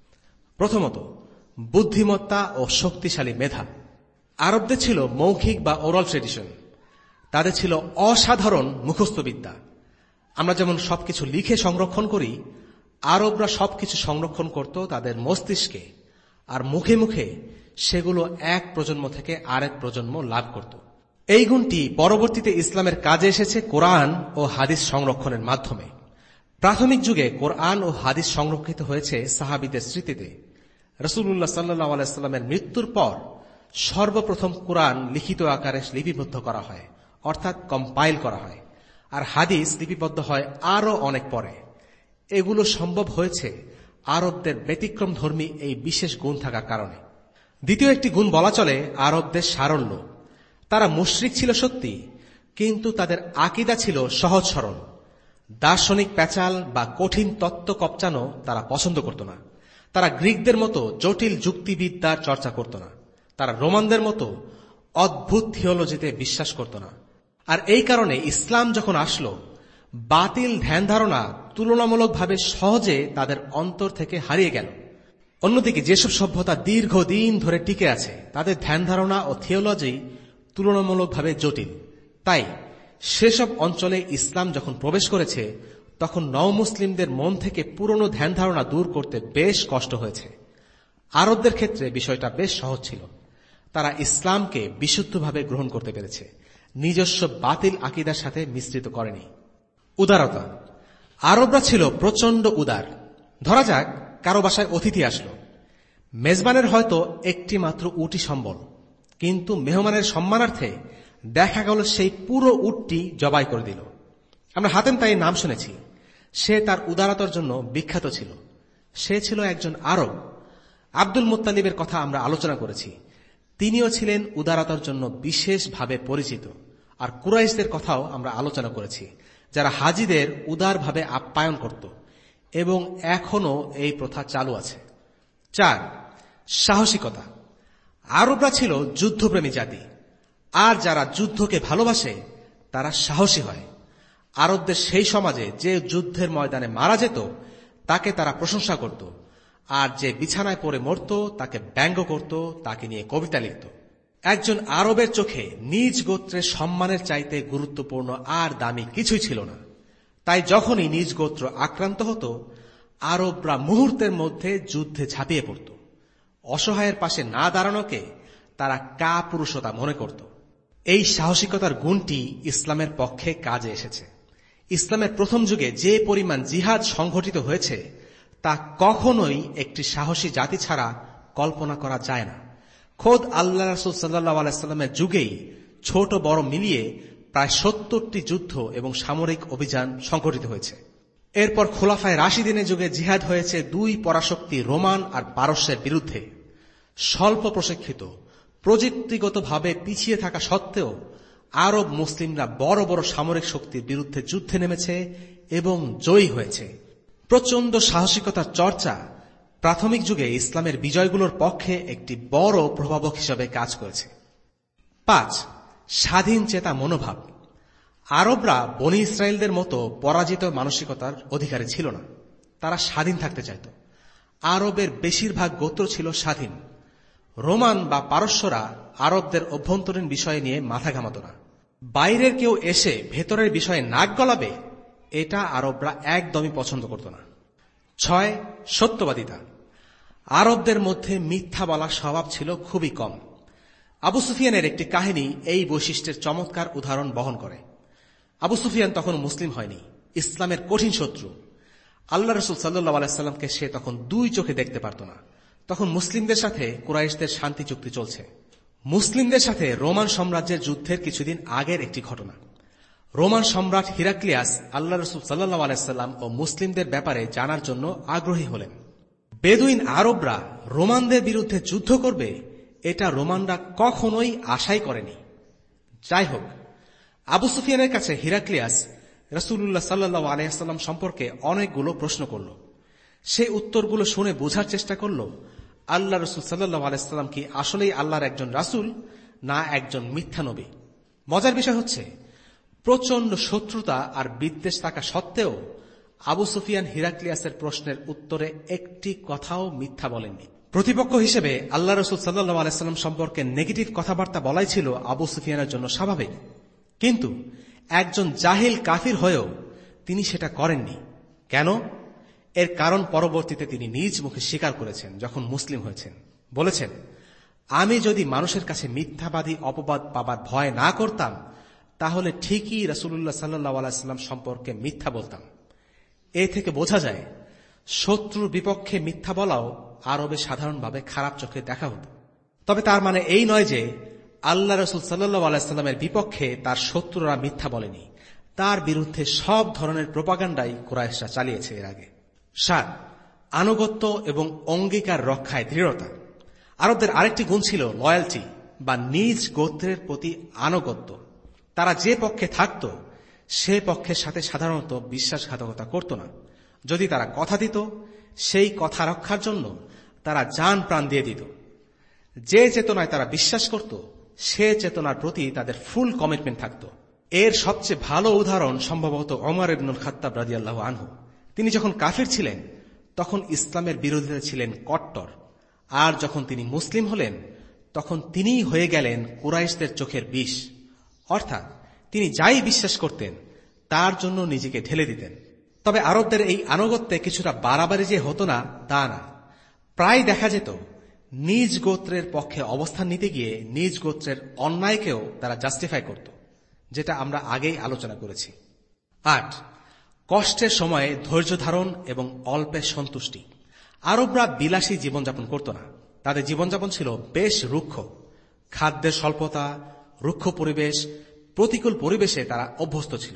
প্রথমত, বুদ্ধিমত্তা ও শক্তিশালী মেধা। আরবদের ছিল মৌখিক বা ওরাল ট্রেডিশন, তাদের ছিল অসাধারণ মুখস্থবিদ্যা। আমরা যেমন সবকিছু লিখে সংরক্ষণ করি, আরবরা সবকিছু সংরক্ষণ করত তাদের মস্তিষ্কে, আর মুখে মুখে সেগুলো এক প্রজন্ম থেকে আরেক প্রজন্ম লাভ করত। এই গুণটি পরবর্তীতে ইসলামের কাজে এসেছে কোরআন ও হাদিস সংরক্ষণের মাধ্যমে। প্রাথমিক যুগে কোরআন ও হাদিস সংরক্ষিত হয়েছে সাহাবীদের স্মৃতিতে। রাসূলুল্লাহ সাল্লাল্লাহু আলাইহি ওয়াসাল্লামের মৃত্যুর পর সর্বপ্রথম কোরআন লিখিত আকারে লিপিবদ্ধ করা হয়, অর্থাৎ কম্পাইল করা হয়, আর হাদিস লিপিবদ্ধ হয় আরও অনেক পরে। এগুলো সম্ভব হয়েছে আরবদের ব্যতিক্রমধর্মী এই বিশেষ গুণ থাকার কারণে। দ্বিতীয় একটি গুণ বলা চলে আরবদের সারল্য। তারা মুশরিক ছিল সত্যি, কিন্তু তাদের আকীদা ছিল সহজ সরল। দার্শনিক প্যাচাল বা কঠিন তত্ত্ব কপচানো তারা পছন্দ করত না। তারা গ্রিকদের মতো জটিল যুক্তিবিদ্যার চর্চা করত না। তারা রোমানদের মতো অদ্ভুত থিওলজিতে বিশ্বাস করত না। আর এই কারণে ইসলাম যখন আসলো, বাতিল ধ্যান ধারণা তুলনামূলকভাবে সহজে তাদের অন্তর থেকে হারিয়ে গেল। অন্যদিকে যেসব সভ্যতা দীর্ঘদিন ধরে টিকে আছে, তাদের ধ্যান ধারণা ও থিওলজি তুলনামূলকভাবে জটিল। তাই সেসব অঞ্চলে ইসলাম যখন প্রবেশ করেছে, তখন নও-মুসলিমদের মন থেকে পুরনো ধ্যান ধারণা দূর করতে বেশ কষ্ট হয়েছে। আরবদের ক্ষেত্রে বিষয়টা বেশ সহজ ছিল। তারা ইসলামকে বিশুদ্ধভাবে গ্রহণ করতে পেরেছে, নিজস্ব বাতিল আকীদার সাথে মিশ্রিত করেনি। উদারতা। আরবরা ছিল প্রচন্ড উদার। ধরা যাক কারো বাসায় অতিথি আসলো, মেজবানের হয়তো একটি মাত্র উটই সম্বল, কিন্তু মেহমানের সম্মানার্থে দেখা গেল সেই পুরো উটটি জবাই করে দিল। আমরা হাতেম তাইর নাম শুনেছি। সে তার উদারতার জন্য বিখ্যাত ছিল। সে ছিল একজন আরব। আব্দুল মুত্তালিবের কথা আমরা আলোচনা করেছি। তিনিও ছিলেন উদারতার জন্য বিশেষভাবে পরিচিত। আর কুরাইশদের কথাও আমরা আলোচনা করেছি, যারা হাজিদের উদারভাবে আপ্যায়ন করত, এবং এখনো এই প্রথা চালু আছে। চার, সাহসিকতা। আরবরা ছিল যুদ্ধপ্রেমী জাতি, আর যারা যুদ্ধকে ভালোবাসে তারা সাহসী হয়। আরবদের সেই সমাজে যে যুদ্ধের ময়দানে মারা যেত তাকে তারা প্রশংসা করত, আর যে বিছানায় পড়ে মরত তাকে ব্যঙ্গ করত, তাকে নিয়ে কবিতা লিখত। একজন আরবের চোখে নিজ গোত্রের সম্মানের চাইতে গুরুত্বপূর্ণ আর দামি কিছুই ছিল না। তাই যখনই নিজ গোত্র আক্রান্ত হতো, আরবরা মুহূর্তের মধ্যে যুদ্ধে ঝাঁপিয়ে পড়ত। অসহায়ের পাশে না দাঁড়ানোকে তারা কাপুরুষতা মনে করত। এই সাহসিকতার গুণটি ইসলামের পক্ষে কাজে এসেছে। ইসলামের প্রথম যুগে যে পরিমাণ জিহাদ সংঘটিত হয়েছে, তা কখনোই একটি সাহসী জাতি ছাড়া কল্পনা করা যায় না। খোদ আল্লাহ রাসূল সাল্লাল্লাহু আলাইহি ওয়াসাল্লামের যুগেই ছোট বড় মিলিয়ে প্রায় সত্তরটি যুদ্ধ এবং সামরিক অভিযান সংঘটিত হয়েছে। এরপর খোলাফায়ে রাশিদিনের যুগে জিহাদ হয়েছে দুই পরাশক্তি রোমান আর পারস্যের বিরুদ্ধে। স্বল্প প্রশিক্ষিত, প্রযুক্তিগতভাবে পিছিয়ে থাকা সত্ত্বেও আরব মুসলিমরা বড় বড় সামরিক শক্তির বিরুদ্ধে যুদ্ধে নেমেছে এবং জয়ী হয়েছে। প্রচন্ড সাহসিকতার চর্চা প্রাথমিক যুগে ইসলামের বিজয়গুলোর পক্ষে একটি বড় প্রভাবক হিসেবে কাজ করেছে। পাঁচ, স্বাধীন চেতা মনোভাব। আরবরা বনি ইসরায়েলদের মতো পরাজিত মানসিকতার অধিকারী ছিল না, তারা স্বাধীন থাকতে চাইত। আরবের বেশিরভাগ গোত্র ছিল স্বাধীন। রোমান বা পারস্যরা আরবদের অভ্যন্তরীণ বিষয় নিয়ে মাথা ঘামাত না। বাইরের কেউ এসে ভেতরের বিষয়ে নাক গলাবে, এটা আরবরা একদমই পছন্দ করত না। ছয়, সত্যবাদিতা। আরবদের মধ্যে মিথ্যা বলার স্বভাব ছিল খুবই কম। আবু সুফিয়ানের একটি কাহিনী এই বৈশিষ্ট্যের চমৎকার উদাহরণ বহন করে। আবু সুফিয়ান তখন মুসলিম হয়নি, ইসলামের কঠিন শত্রু। আল্লাহ রসুল সাল্লাল্লাহু আলাইহি সাল্লামকে সে তখন দুই চোখে দেখতে পারত না। তখন মুসলিমদের সাথে কুরাইশদের শান্তি চুক্তি চলছে। মুসলিমদের সাথে রোমান সাম্রাজ্যের যুদ্ধের কিছুদিন আগের একটি ঘটনা। রোমান সম্রাট হিরাক্লিয়াস আল্লাহ রসুল সাল্লাল্লাহু আলাইহি সাল্লাম ও মুসলিমদের ব্যাপারে জানার জন্য আগ্রহী হলেন। বেদুইন আরবরা রোমানদের বিরুদ্ধে যুদ্ধ করবে, এটা রোমানরা কখনোই আশাই করেনি। যাই হোক, আবু সুফিয়ানের কাছে হিরাক্লিয়াস রাসূলুল্লাহ সাল্লাল্লাহু আলাইহি সাল্লাম সম্পর্কে অনেকগুলো প্রশ্ন করল। সে উত্তরগুলো শুনে বোঝার চেষ্টা করল আল্লাহ রসুল সাল্লাল্লাহু আলাইহি সাল্লাম কি আসলেই আল্লাহর একজন রাসূল, না একজন মিথ্যা নবী। মজার বিষয় হচ্ছে, প্রচন্ড শত্রুতা আর বিদ্বেষ থাকা সত্ত্বেও আবু সুফিয়ান হিরাক্লিয়াসের প্রশ্নের উত্তরে একটি কথাও মিথ্যা বলেননি। প্রতিপক্ষ হিসেবে আল্লাহ রসুল সাল্লাল্লাহু আলাইহি সাল্লাম সম্পর্কে নেগেটিভ কথাবার্তা বলাই ছিল আবু সুফিয়ানের জন্য স্বাভাবিক, কিন্তু একজন জাহিল কাফির হয়েও তিনি সেটা করেননি। কেন? এর কারণ পরবর্তীতে তিনি নিজ মুখে স্বীকার করেছেন যখন মুসলিম হয়েছেন। বলেছেন, আমি যদি মানুষের কাছে মিথ্যাবাদী অপবাদ পাবার ভয় না করতাম, তাহলে ঠিকই রাসূলুল্লাহ সাল্লাল্লাহু আলাইহি সাল্লাম সম্পর্কে মিথ্যা বলতাম। এ থেকে বোঝা যায়, শত্রুর বিপক্ষে মিথ্যা বলাও আরবে সাধারণভাবে খারাপ চোখে দেখা হতো। তবে তার মানে এই নয় যে আল্লাহ রসুল সাল্লাল্লাহু আলাইহি সাল্লামের বিপক্ষে তার শত্রুরা মিথ্যা বলেনি। তার বিরুদ্ধে সব ধরনের প্রোপাগান্ডাই কুরাইশরা চালিয়েছে এর আগে। সাত, আনুগত্য এবং অঙ্গীকার রক্ষায় দৃঢ়তা। আরবদের আরেকটি গুণ ছিল লয়্যালটি বা নিজ গোত্রের প্রতি আনুগত্য। তারা যে পক্ষে থাকত সে পক্ষের সাথে সাধারণত বিশ্বাসঘাতকতা করত না। যদি তারা কথা দিত, সেই কথা রক্ষার জন্য তারা জান প্রাণ দিয়ে দিত। যে চেতনায় তারা বিশ্বাস করত, সে চেতনার প্রতি তাদের ফুল কমিটমেন্ট থাকত। এর সবচেয়ে ভালো উদাহরণ সম্ভবত ওমর ইবনুল খাত্তাব রাদিয়াল্লাহু আনহু। তিনি যখন কাফির ছিলেন তখন ইসলামের বিরোধিতা ছিলেন কট্টর, আর যখন তিনি মুসলিম হলেন তখন তিনিই হয়ে গেলেন কুরাইশদের চোখের বিষ। অর্থাৎ তিনি যাই বিশ্বাস করতেন তার জন্য নিজেকে ঢেলে দিতেন। তবে আরবদের এই আনুগত্যে কিছুটা বাড়াবাড়ি যে হতো না তা না। প্রায় দেখা যেত নিজ গোত্রের পক্ষে অবস্থান নিতে গিয়ে নিজ গোত্রের অন্যায়কেও তারা জাস্টিফাই করত, যেটা আমরা আগেই আলোচনা করেছি। আট, কষ্টের সময়ে ধৈর্য ধারণ এবং অল্পের সন্তুষ্টি। আরবরা বিলাসী জীবনযাপন করত না। তাদের জীবনযাপন ছিল বেশ রুক্ষ। খাদ্যের স্বল্পতা, রুক্ষ পরিবেশ, প্রতিকূল পরিবেশে তারা অভ্যস্ত ছিল।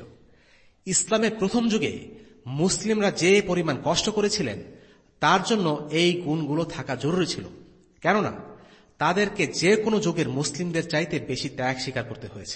ইসলামের প্রথম যুগে মুসলিমরা যে পরিমাণ কষ্ট করেছিলেন তার জন্য এই গুণগুলো থাকা জরুরি ছিল। কেননা তাদেরকে যে কোনো যুগের মুসলিমদের চাইতে বেশি ত্যাগ স্বীকার করতে হয়েছে।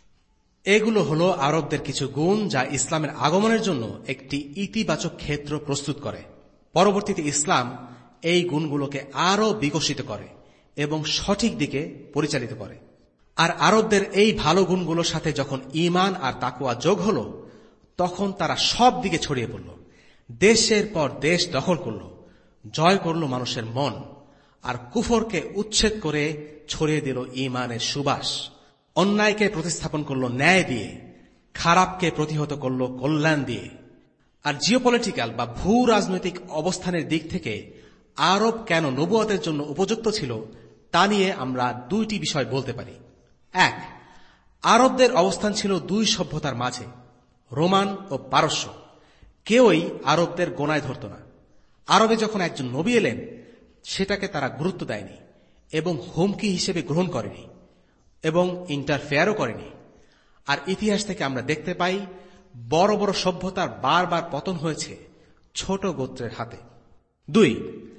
এগুলো হল আরবদের কিছু গুণ যা ইসলামের আগমনের জন্য একটি ইতিবাচক ক্ষেত্র প্রস্তুত করে। পরবর্তীতে ইসলাম এই গুণগুলোকে আরও বিকশিত করে এবং সঠিক দিকে পরিচালিত করে। আর আরবদের এই ভালো গুণগুলোর সাথে যখন ঈমান আর তাকওয়া যোগ হল, তখন তারা সব দিকে ছড়িয়ে পড়ল। দেশের পর দেশ দখল করল, জয় করল মানুষের মন, আর কুফরকে উচ্ছেদ করে ছড়িয়ে দিল ঈমানের সুবাস। অন্যায়কে প্রতিস্থাপন করল ন্যায় দিয়ে, খারাপকে প্রতিহত করল কল্যাণ দিয়ে। আর জিওপলিটিক্যাল বা ভূ রাজনৈতিক অবস্থানের দিক থেকে আরব কেন নবুয়তের জন্য উপযুক্ত ছিল তা নিয়ে আমরা দুইটি বিষয় বলতে পারি। এক, আরবদের অবস্থান ছিল দুই সভ্যতার মাঝে, রোমান ও পারস্য। কেউই আরবদের গোনায় ধরত না। আরবে যখন একজন নবী এলেন, সেটাকে তারা গুরুত্ব দেয়নি এবং হুমকি হিসেবে গ্রহণ করেনি এবং ইন্টারফেয়ারও করেনি। আর ইতিহাস থেকে আমরা দেখতে পাই বড় বড় সভ্যতার বারবার পতন হয়েছে ছোট গোত্রের হাতে। দুই,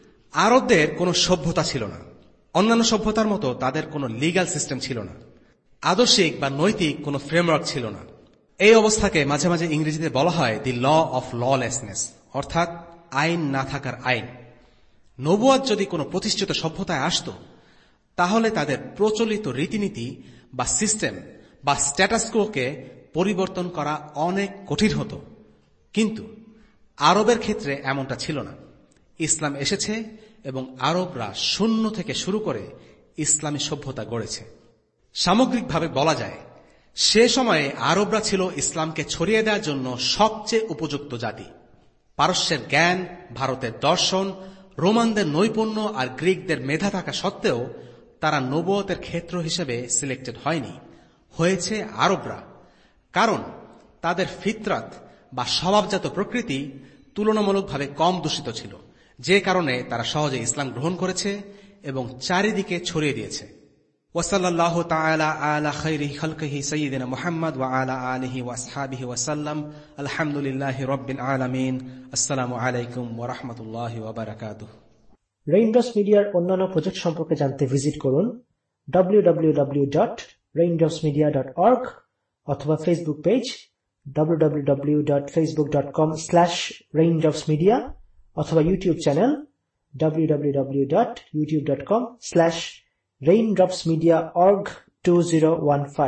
আরবদের কোনো সভ্যতা ছিল না। অন্যান্য সভ্যতার মতো তাদের কোনো লিগ্যাল সিস্টেম ছিল না। আদর্শিক বা নৈতিক কোনো ফ্রেমওয়ার্ক ছিল না। এই অবস্থাকে মাঝে মাঝে ইংরেজিতে বলা হয় দি ল অফ ললেসনেস, অর্থাৎ আইন না থাকার আইন। নবুয়ত যদি কোনো প্রতিষ্ঠিত সভ্যতায় আসত, তাহলে তাদের প্রচলিত রীতিনীতি বা সিস্টেম বা স্ট্যাটাসকোকে পরিবর্তন করা অনেক কঠিন হতো। কিন্তু আরবের ক্ষেত্রে এমনটা ছিল না। ইসলাম এসেছে এবং আরবরা শূন্য থেকে শুরু করে ইসলামী সভ্যতা গড়েছে। সামগ্রিকভাবে বলা যায়, সে সময়ে আরবরা ছিল ইসলামকে ছড়িয়ে দেওয়ার জন্য সবচেয়ে উপযুক্ত জাতি। পারস্যের জ্ঞান, ভারতের দর্শন, রোমানদের নৈপুণ্য আর গ্রিকদের মেধা থাকা সত্ত্বেও তারা নবুয়তের ক্ষেত্র হিসেবে সিলেক্টেড হয়নি, হয়েছে আরবরা। কারণ তাদের ফিতরাত বা স্বভাবজাত প্রকৃতি তুলনামূলকভাবে কম দূষিত ছিল, যে কারণে তারা সহজে ইসলাম গ্রহণ করেছে এবং চারিদিকে ছড়িয়ে দিয়েছে। ওয়াসাল্লাল্লাহু তাআলা আলা খাইরি খালকিহি সাইয়্যিদিনা মুহাম্মদ ওয়া আলা আলিহি ওয়া আসহাবিহি ওয়া সাল্লাম। আলহামদুলিল্লাহি রাব্বিল আলামিন। আসসালামু আলাইকুম ওয়া রাহমাতুল্লাহি ওয়া বারাকাতুহু। রেইনড্রপস মিডিয়ার অন্যান্য প্রজেক্ট সম্পর্কে জানতে ভিজিট করুন W W W dot Raindrops Media dot org অথবা Facebook page W W W dot Facebook dot com slash Raindrops Media অথবা YouTube channel W W W dot YouTube dot com slash Raindrops Media org two zero one five.